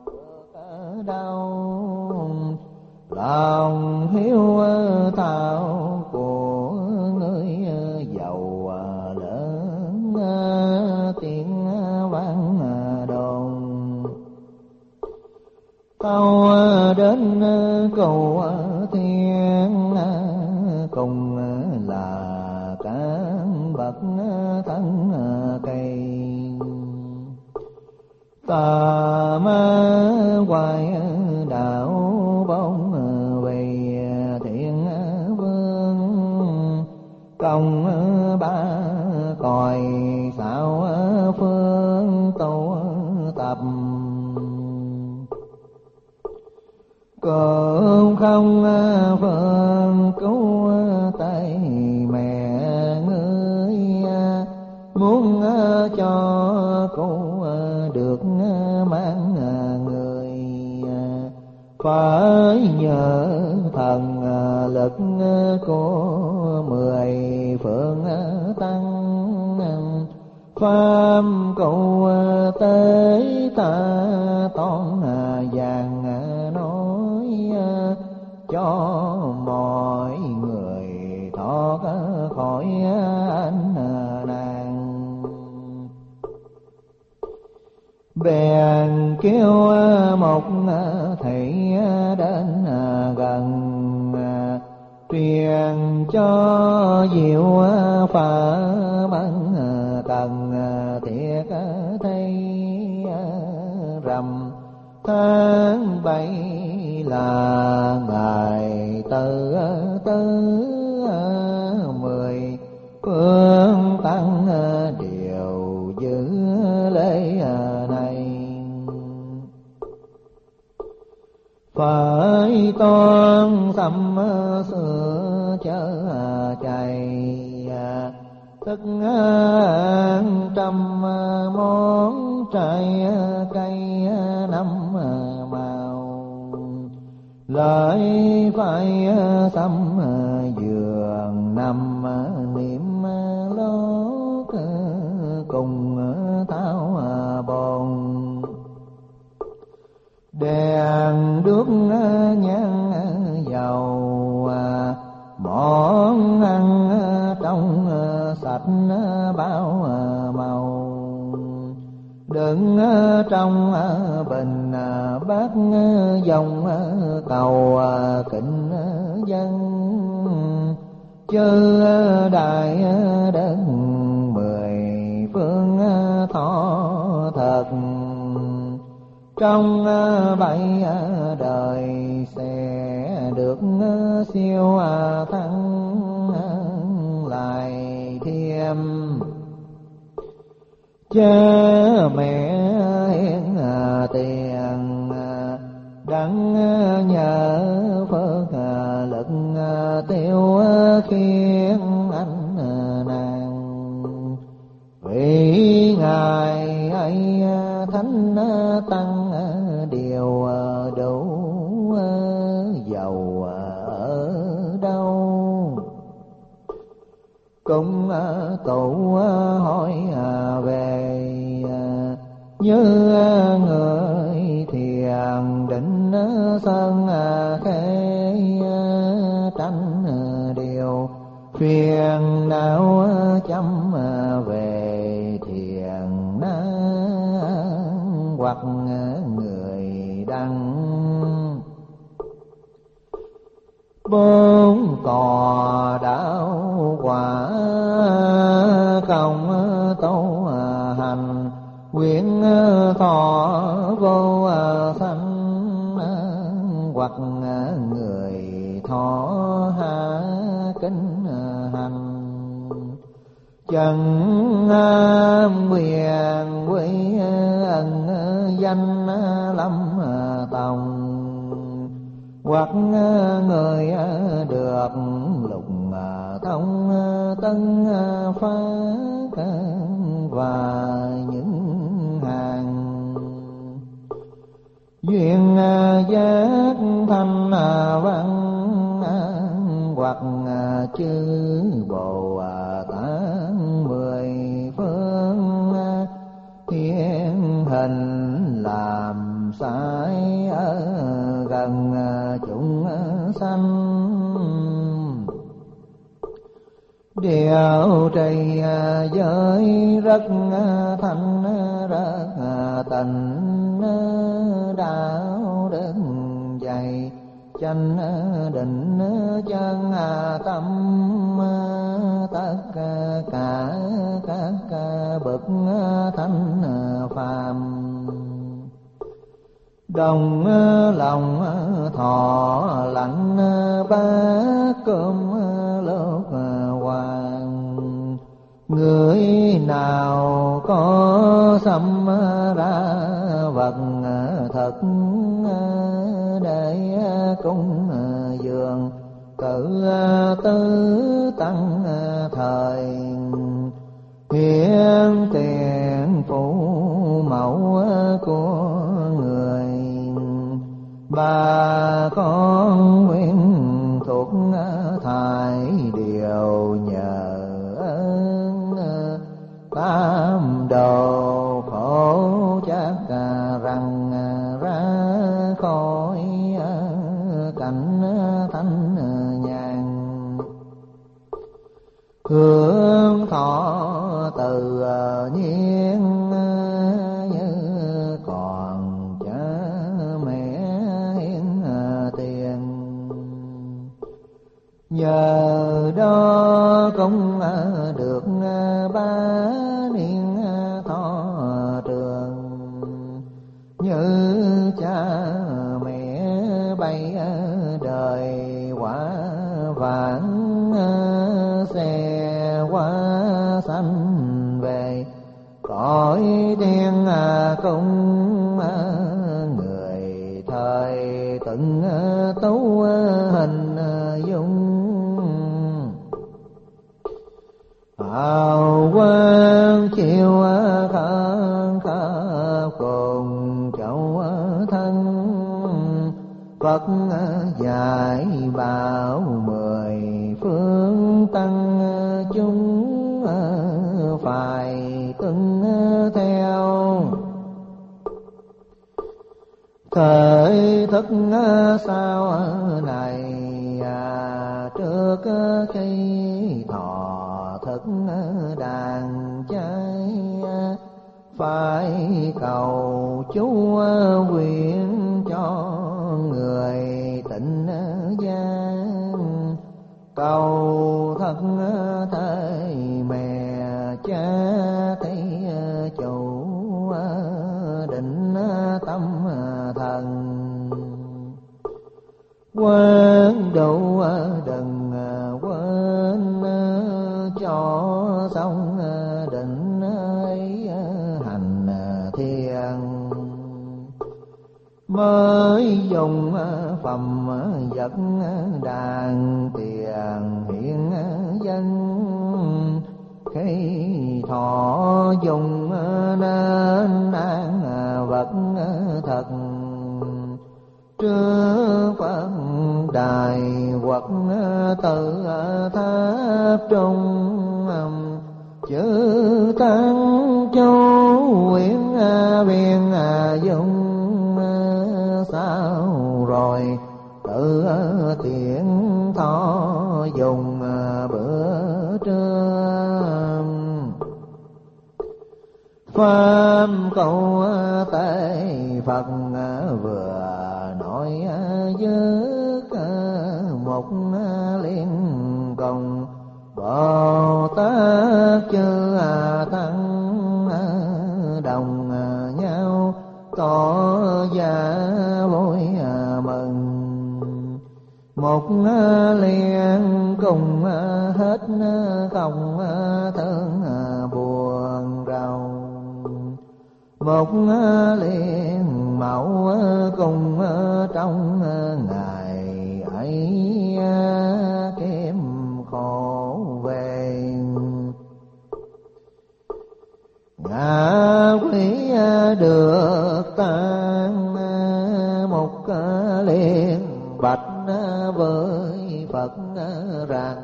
[SPEAKER 2] đau, lòng hiếu thảo của ngươi giàu lớn tiếng vang đồn, tâu đến cầu thiên cùng là các bậc thân cây, tà ma hoài đạo bóng về thiện vương, công ba còi xạo phương tu tập. Cũng không phương cứu tay mẹ ngươi, muốn cho cô được mang người, phải nhờ thần lực của mười phương tăng. Pháp cầu tế ta toán vàng nói, cho mọi người thoát khỏi anh nàng. Bèn kêu một thầy đến gần, truyền cho diệu phá băng cần thiệt thấy rằm tháng bảy là ngày tư tư mười phương tăng đều giữ lễ này. Phải toan xăm sữa chớ chạy, tất trăm món trái cây năm màu, lại phải xăm giường nằm niệm lót cùng tháo bồn. Đèn đuốc nhang dầu, món ăn trong sạch bao màu, đựng trong bình bát dòng cầu kính dân. Chư đại đất mười phương thọ thật, trong bảy đời sẽ được siêu thăng lại thêm. Cha mẹ hiến tiền đặng nhờ phước lực tiêu khiến anh nàng. Vì ngài ấy thánh tăng đều đủ giàu ở đâu, cũng tụ hỏi về như người thiền định sơn khê tranh điều phiền não chấm về thiền na hoặc người đăng. Bốn cò đạo quả công tố hành, quyển thọ vô sanh hoặc người thọ hạ kính hành. Chẳng quyền quý ân danh lâm tòng, hoặc người được lục thông tân phát và những hàng duyên giác thanh văn, hoặc chư Bồ Tát mười phương thiên hình làm sai ở gần chúng sanh. Điều trì giới rất thanh rất tình, đạo đức dày chánh định chân tâm, tất cả các bậc thánh phàm đồng lòng thọ lãnh bát cơm lúc hòa. có xâm ra vật thật để cúng dường cử tứ tăng thời hiến tiền phụ mẫu của người ba con nguyện thuộc thải điều nhờ ơn tam đồ khổ chắc rằng ra khỏi cảnh thanh nhàn hương thọ từ nhiên như còn cha mẹ hiến tiền nhờ đó cũng được ba niên thọ trường như cha mẹ bay đời quả vãng xe qua sanh về cõi thiên cung người thời từng tấu hình dung hào quang chiều khăn khắp cùng châu thân Phật dạy bảo mười phương tăng chúng phải tuân theo thời thức sau này trước khi thọ thức đàn cháy phải cầu chú nguyện cho người tịnh gian cầu thật thầy mẹ cha thấy chủ định tâm thần quán độ đừng quên cho xong định ấy hành thiền mới dùng phẩm vật đàn tiền hiện danh khi thọ dùng nên an vật thật trước Phật đài hoặc tự tháp trung chữ tăng châu nguyện biên dung sao rồi tự tiện thọ dùng bữa trưa pháp câu tây Phật vừa nói dứt một liên công Bồ Tát chư tăng đồng nhau tỏ ra vui mừng một liên cùng hết không thương buồn rầu một liền mẫu cùng trong ngày ấy kiếm khổ về ngã quý được tan một liền bạch với Phật rằng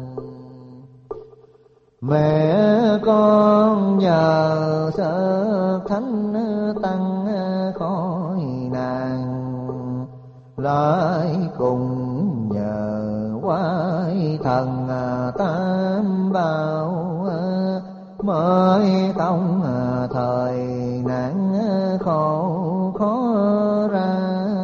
[SPEAKER 2] mẹ con nhờ sơ thánh tăng khỏi nàng lại cùng nhờ quái thần tam bảo mới không thời nạn khổ khó ra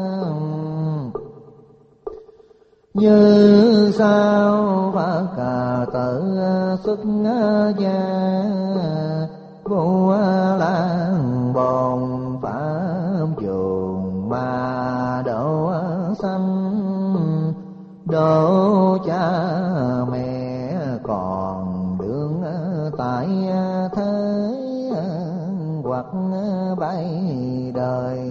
[SPEAKER 2] như sao Phật cả tự xuất gia vô lan bồn pháp dùng mà độ sanh độ cha mẹ còn đương tại thế bảy đời.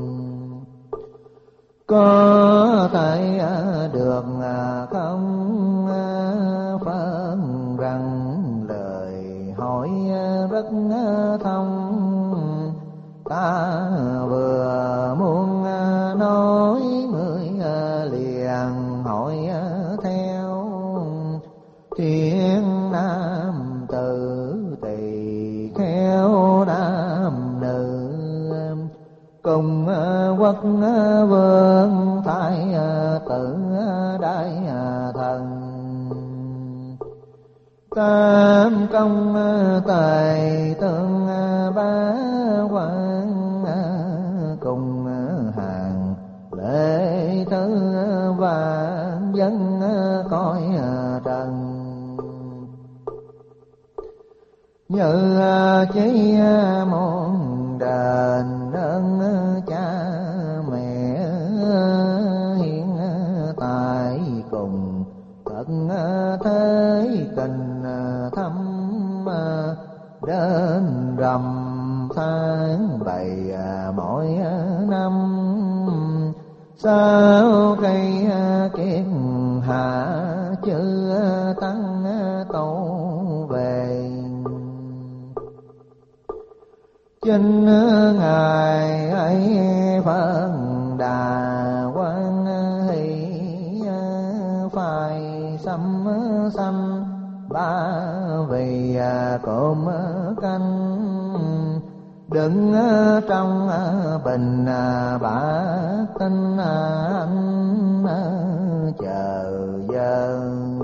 [SPEAKER 2] Có thể được không phân rằng lời hỏi rất thông, ta vừa muốn nói người liền hỏi theo. Thiên nam tử tỳ kheo nam nữ, cùng quốc vương thái tử đại thần. Tam công tề tương bá quan, cùng hàng lễ thứ vạn dân coi trần. Như chí môn đền ơn cha mẹ, hiện tại cùng tận thế tình thăm. Đến rằm tháng bảy mỗi năm, sao cây kiết hạ chư tăng tổ về. Chính ngày ấy phân đà quan hỷ, phải sắm sanh ba vì cơm canh. Đừng trong bình bát tinh anh chờ giờ.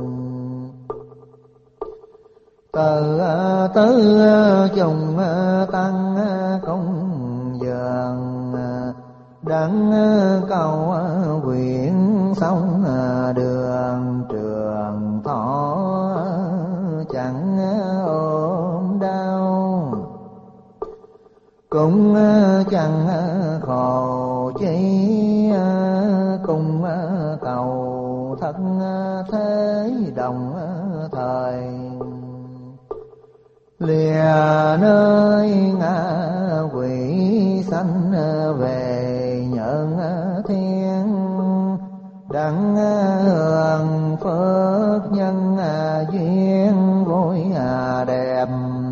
[SPEAKER 2] Từ tứ chung tăng công dường, đặng cầu nguyện sống đường trường thọ. Chẳng ốm đau cũng chẳng khổ chi, cùng cầu thất thế đồng thời. Lìa nơi ngạ quỷ sanh về nhận thiên, đặng hưởng phước nhân duyên vui đẹp.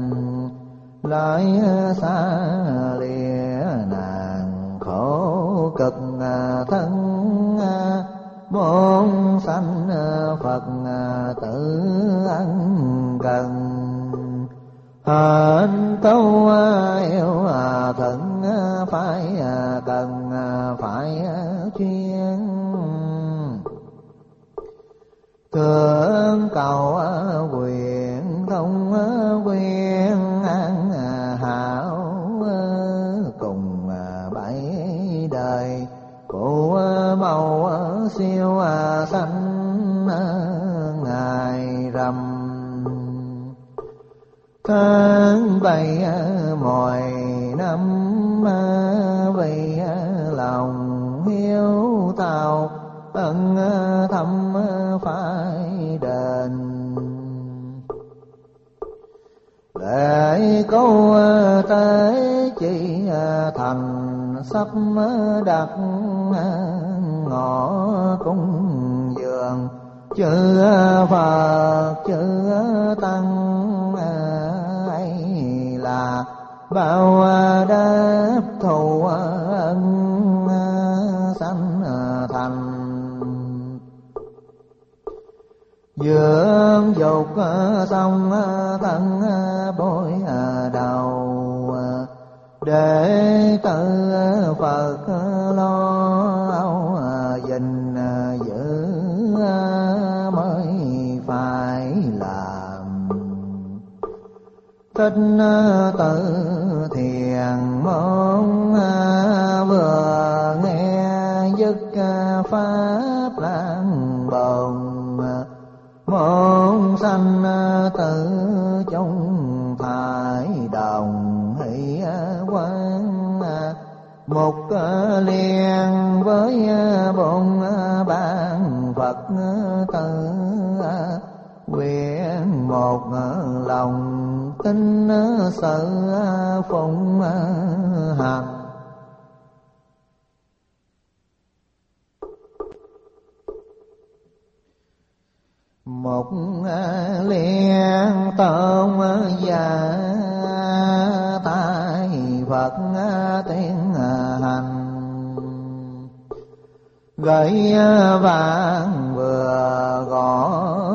[SPEAKER 2] Lại xa lìa nàng khổ cực thân, môn sanh Phật tử ân cần. Hạnh câu yêu thần phải cần phải chuyên, thương cầu quyền thông quyền an hảo. Cùng bảy đời phụ mẫu siêu sanh ngày rằm. Tháng bảy mọi năm vì lòng hiếu thảo, ân thầm phải đền. Để câu tế chỉ thành sắp đặt, ngõ cung dường chư Phật chư tăng. Ấy là bao đáp thù ân sanh thành. Dưỡng dục xong thân bối đầu, để tự Phật lo âu gìn giữ mới phải làm. Thích tự thiền môn vừa nghe dứt pháp lan bồn. Môn sanh tử chung thải đồng hỷ quán, một liền với bổn ban Phật tử nguyện
[SPEAKER 1] một lòng tin sự phụng hành. Một liên tôn giả tại Phật tiến hành, gửi vàng vừa gõ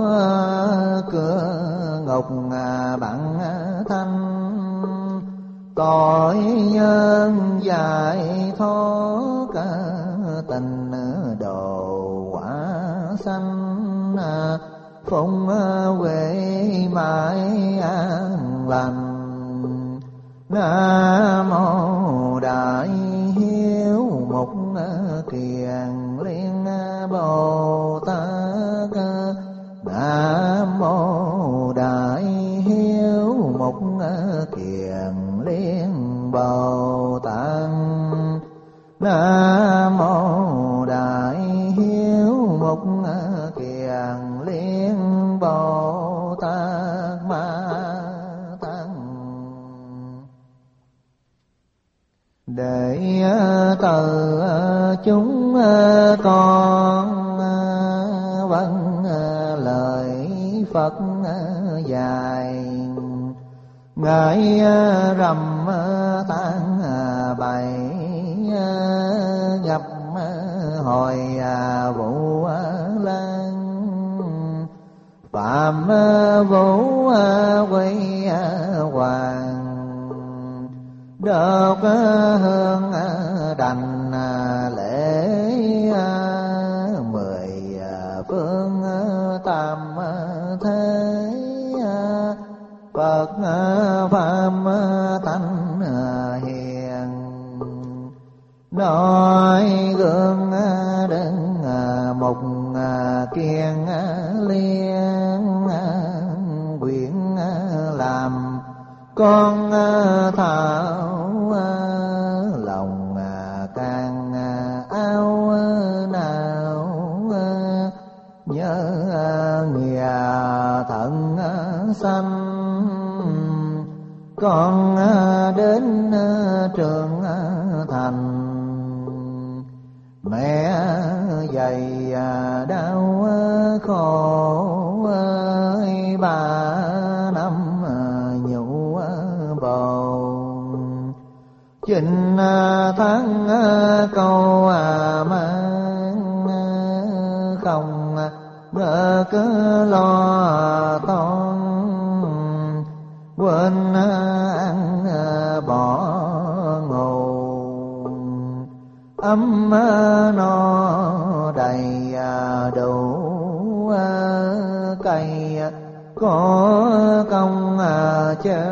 [SPEAKER 1] cửa ngục bằng thanh, tội nhân giải thoát tình độ quả sanh, phụng huệ mãi an lành. Nam mô Đại Hiếu Mục Kiền Liên Bồ Tát. Nam mô Đại Hiếu Mục Kiền Liên Bồ Tát. Nam mô Đại Hiếu Mục Kiền Liên Bồ Tát Ma Tăng. Để từ chúng con vâng lời Phật dạy, ngài rằm tháng bảy nhập hồi Vũ Lan, phạm vũ quy hoàng, đốt hương đành lễ mười phương tam thế. Phật pháp tánh hiền, nói gương đứng mục kiên liên, quyển làm con thảo lòng càng ao nào, nhớ nghĩa thận sanh. Con đến trường thành, mẹ dày đau khổ ơi, ba năm nhũ bầu. Chinh tháng câu mang, không ngờ cứ lo toan, quên ăn bỏ ngủ. Ấm no đầy đủ cây, có công chớ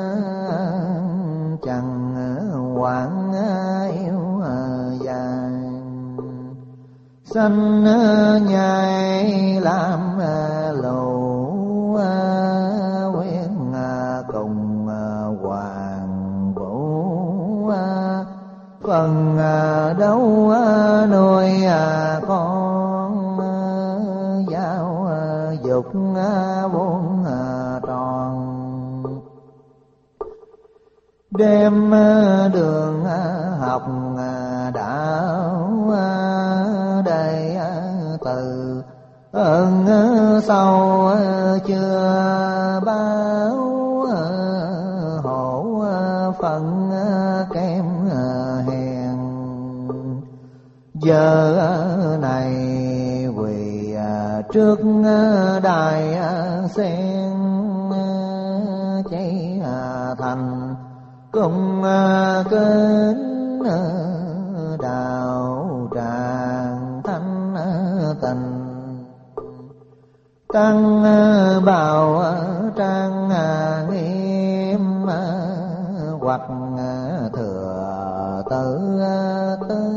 [SPEAKER 1] chẳng quản yêu dài. Sanh nhai làm lù, quyến cùng hoàng vũ. Phần đấu nuôi con, giáo dục bốn tròn. Đêm đường học đạo, để từ ơn sau chưa báo. Hổ phận kém hèn, giờ này quỳ trước đài sen, cháy thành cùng kính đạo tràng thanh tình. Tăng bào trang nghiêm, hoặc thừa tự tứ,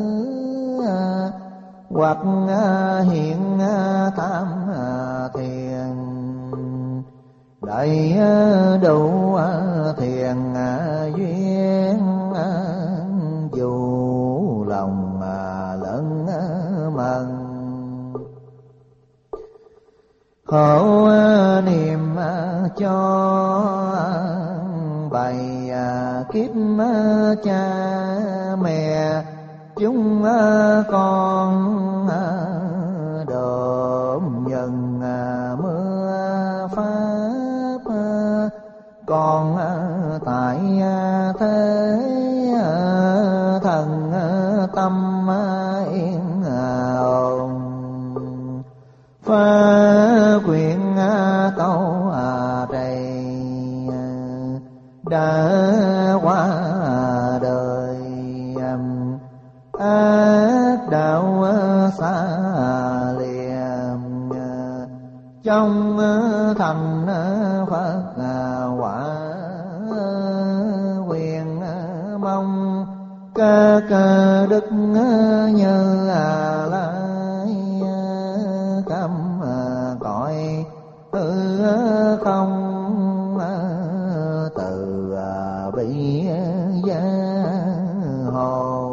[SPEAKER 1] hoặc hiện tam thiền. Đầy đủ thiền duyên, dù lòng lẫn mừng. Khổ niềm
[SPEAKER 2] cho bày kiếp cha mẹ chúng con đốm nhân mưa pháp còn tại thế thần tâm yên ổn phá quyện câu trầy đã qua đời ác đạo xa liệm trong thành Phật quả quyền mong các đức như lai cấm cõi tự không từ bi gia hộ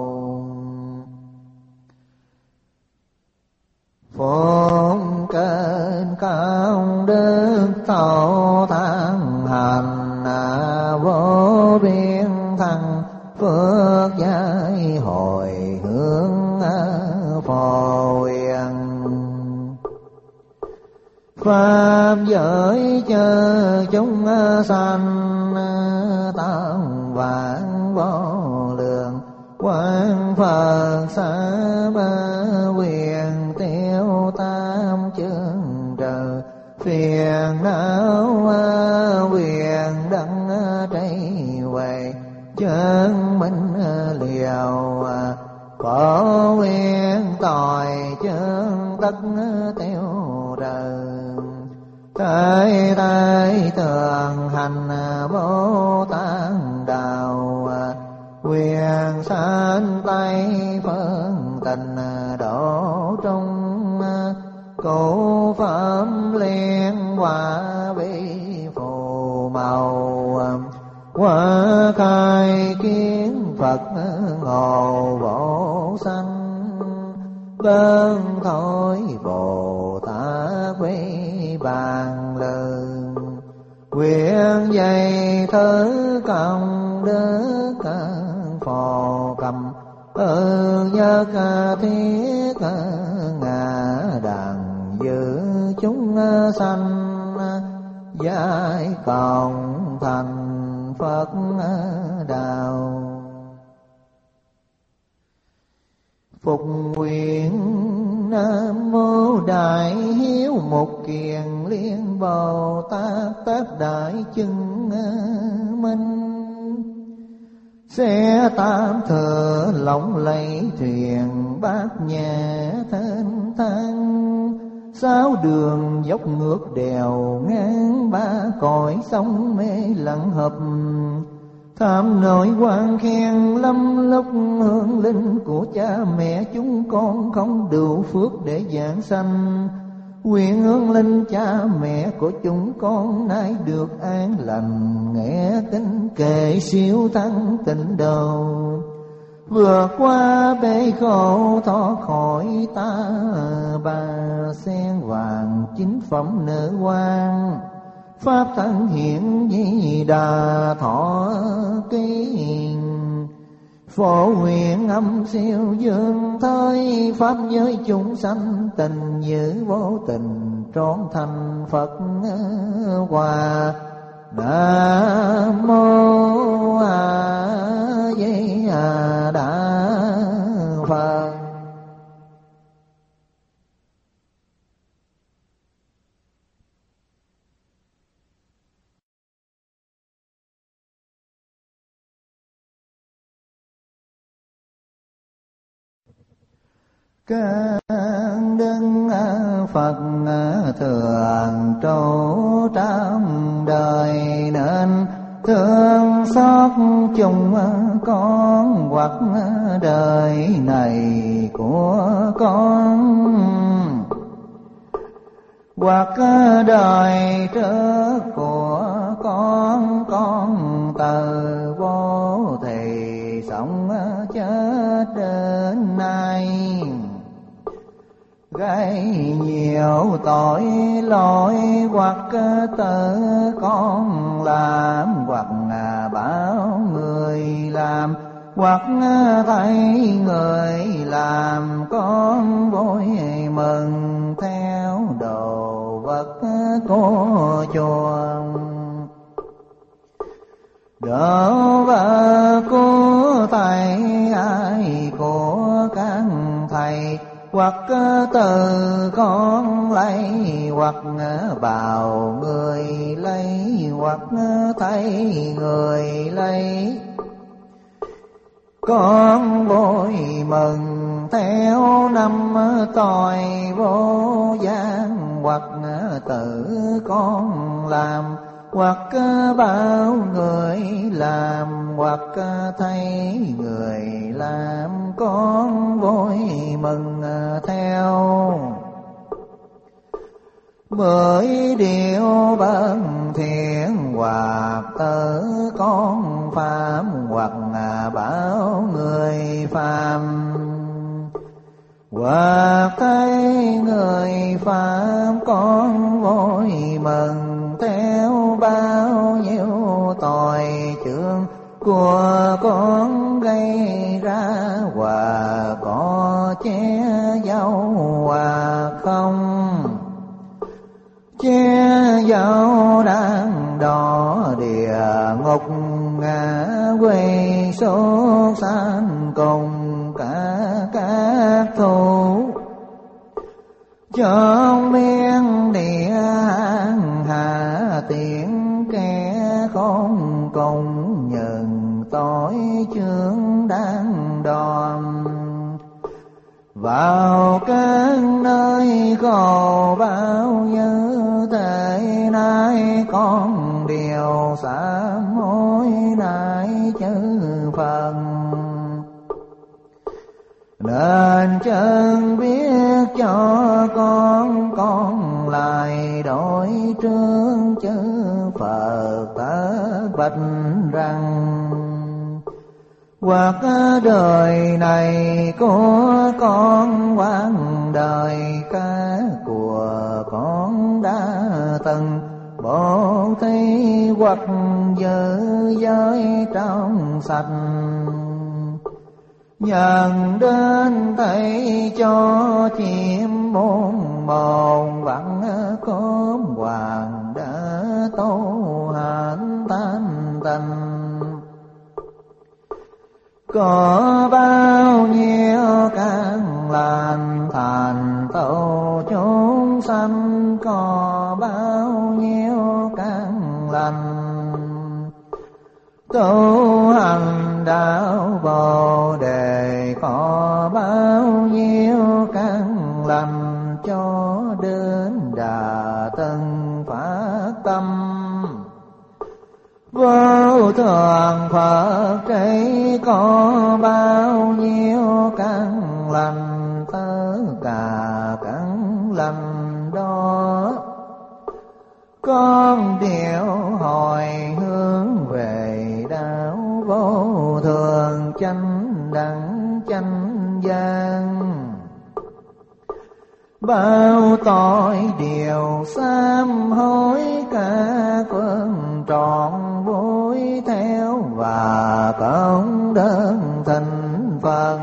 [SPEAKER 2] phụng kênh cao đức thọ thắng hành vô biên thăng phước giải hồi hướng phổ huyền pháp giới chớ chúng sanh tăng vạn vô lượng quán Phật xa ba quyền tiêu tam chương trời phiền não quyền đắng trây về chân minh liều có quyền tội chân tất tiêu trời tại tại tường hành Bồ Tát đạo quyền sanh tay phân tình độ trong cổ phẩm liên hòa bi phù màu qua khai kiến Phật ngộ vô sanh vâng thôi Bồ Tát quý bàn lường nguyện dày thứ công đức phò cầm ơn nhất thiết ngã đằng giữ chúng sanh giải cộng thành Phật đạo phục nguyện Nam Mô Đại Hiếu Mục Kiền Liên Bồ Tát Tác Đại Chứng Minh xe tam thừa lộng lẫy thuyền bát nhã thênh thang sáu đường dốc ngược đèo ngang ba cõi sông mê lặng hợp tham nội quan khen lâm lúc hương linh của cha mẹ chúng con không đủ phước để giảng sanh nguyện hương linh cha mẹ của chúng con nay được an lành nghe kinh kệ siêu thắng tịnh độ vượt qua bể khổ thoát khỏi ta bà sen vàng chính phẩm nữ quan pháp thân hiện di đà thọ ký phổ nguyện âm siêu dương thới pháp giới chúng sanh tình như vô tình trọn thành Phật hòa Nam Mô A Di Đà Phật. Các đức Phật thường trổ trong đời nên thương xót chung con hoặc đời này của con hoặc đời trước của con con từ vô thì sống chết đến nay
[SPEAKER 1] gây nhiều tội lỗi, hoặc tự con làm, hoặc bảo người làm, hoặc thấy người làm, con vui mừng theo đồ vật của chùa. Đồ vật của thầy ai của các thầy, hoặc từ con lấy, hoặc bảo người lấy, hoặc thấy người lấy, con vui mừng theo năm tội vô gian, hoặc tự con làm, hoặc bảo người làm, hoặc thấy người làm, con vui mừng theo. Bởi điều bất thiện, hoặc tự con phạm, hoặc bảo người phạm, hoặc thấy người phạm, con vui mừng theo. Bao nhiêu tội chướng của con gây ra, và có che giấu hoặc không che giấu, đang đỏ địa ngục ngạ quỷ số sanh, cùng cả các thù trong miên địa hạ tiện, kẻ không cùng nhận tội chướng đang đòn. Vào các nơi khổ bao như thế nay, con điều sám hối nại chư Phật. Nên chân biết cho con, con lại đổi trước chư Phật tất bạch rằng, hoặc đời này của con, hoặc đời cá của con đã từng bố thí, hoặc giữ giới trong sạch, nhận đến thấy cho chim muôn mòn vặn cốm hoàng đã tu hành thanh tịnh. Có bao nhiêu căn lành thành tựu chúng sanh, có bao nhiêu căn lành tu hành đạo Bồ Đề, có bao nhiêu căn lành cho đến đà từng phát tâm. Vô thường Phật trí, có bao nhiêu căn lành, tất cả căn lành đó con đều hồi hướng về đạo vô thường, chánh đẳng chánh giác. Bao tội đều sám hối, cả quân trọn vui theo, và công đơn thịnh phần.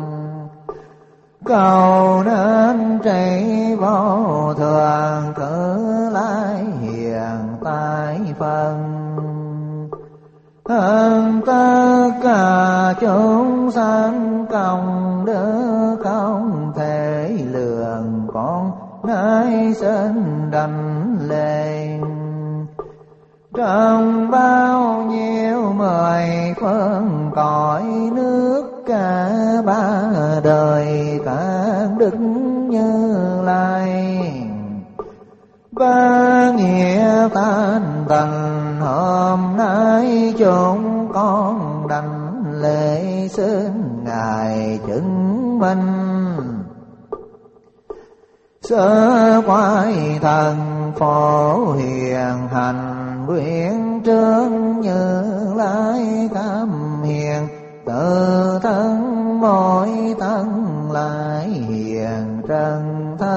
[SPEAKER 1] Cầu nên trị vô thường, cử lại hiện tại phần. Hơn tất cả chúng sanh công đức không thể lường, con nay sinh đảnh lễ. Trong bao nhiêu mười phương cõi nước, cả ba đời các đức Như Lai. Ba nghĩa thanh tịnh hôm nay chúng con đảnh lễ, xin Ngài chứng minh. Sơ quay thần phổ hiền hành, nguyện trương Như Lai khắp hiền. Tự thân mỗi thân lại hiền trần thân,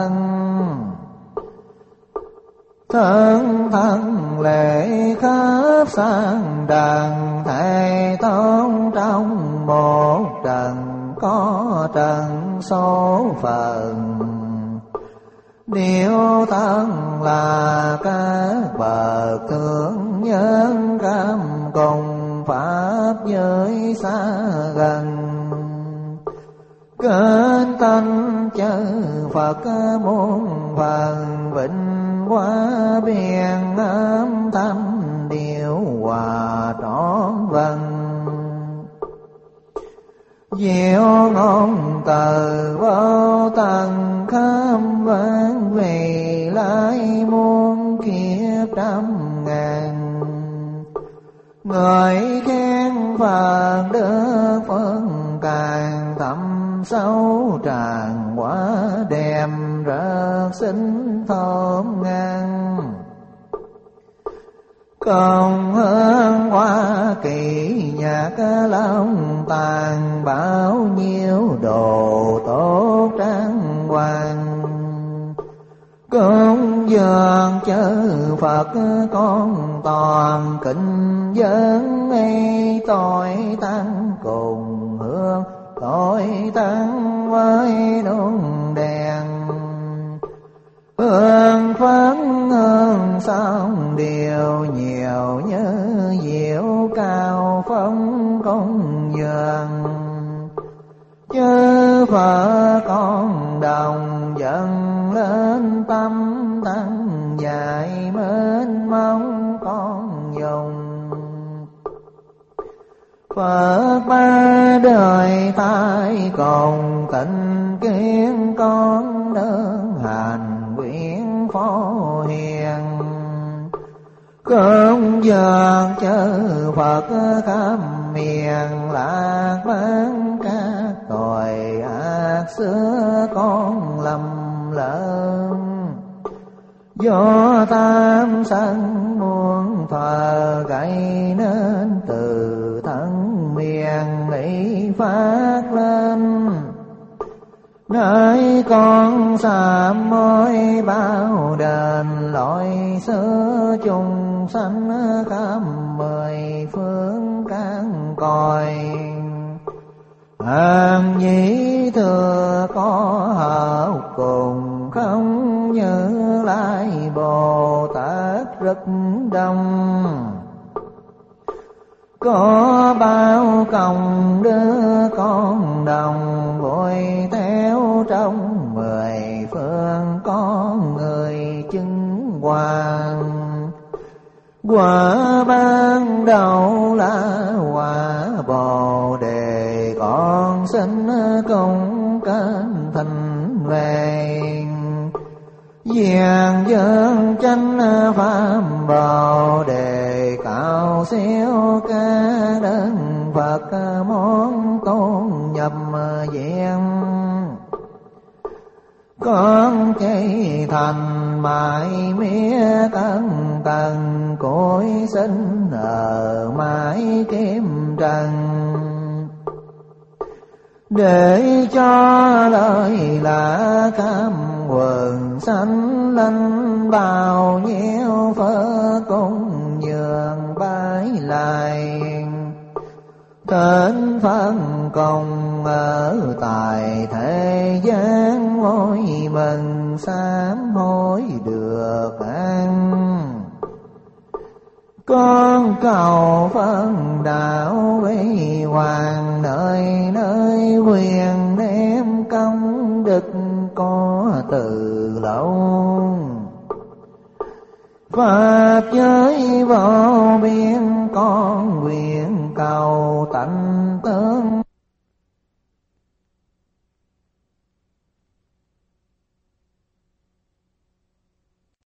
[SPEAKER 2] thân thân lễ khắp sang đàn thầy tôn trong một trần có trần số phận. Nếu thân là các bậc thượng nhân cam cùng pháp giới xa gần, kết tánh chư Phật muôn phần vịnh qua biển âm thâm điều hòa trọn vần. Diệu ngôn từ vô tận khắp vạn vì lai muôn kiếp trăm ngàn. Người khen Phật đức phân càng thâm sâu tràn quá đem rất xinh thơm ngang. Còn hơn hoa kỳ nhạc long tàn bao nhiêu đồ tốt trang hoàng. Công dường chư Phật con toàn kính dân ấy tội tăng cùng hương tội tăng với đuông đèn. Hương phấn hương xong điều nhiều như diệu cao phong công dường. Chư Phật con đồng dần lên tâm tăng dài mênh mông con dùng. Phật ba đời tai cùng tịnh kiến con đơn hành nguyện phó hiền. Không dường chư Phật khắp miền lạc bán các tội ác xưa con lầm lỡ. Do tam sân muôn thờ gây nên từ thân miền lý phát lên. Nơi con sám môi bao đền lỗi xưa chung sanh khắp mười phương căn cõi. An nhĩ thừa có hợp cùng không như lai Bồ Tát rất đông. Có bao công đưa con đồng vội theo trong mười phương có người chứng hoàng. Quả ban đầu là quả Bồ Đề con xin công kết thành về. Diàn dân chánh pháp Bồ Đề cao siêu ca đơn Phật món tôn nhập diện. Con chạy thành mãi mía cân tầng cối sinh ở mãi kiếm trần. Để cho lời là cam quần sanh linh bao nhiêu phật cung nhường bái lại. Tên phân công ở tại thế gian vui mừng sám hối được ăn. Con cầu phân đạo với hoàng nơi nơi quyền đem công đức có từ lâu. Pháp giới vô biên con nguyện cầu tận tư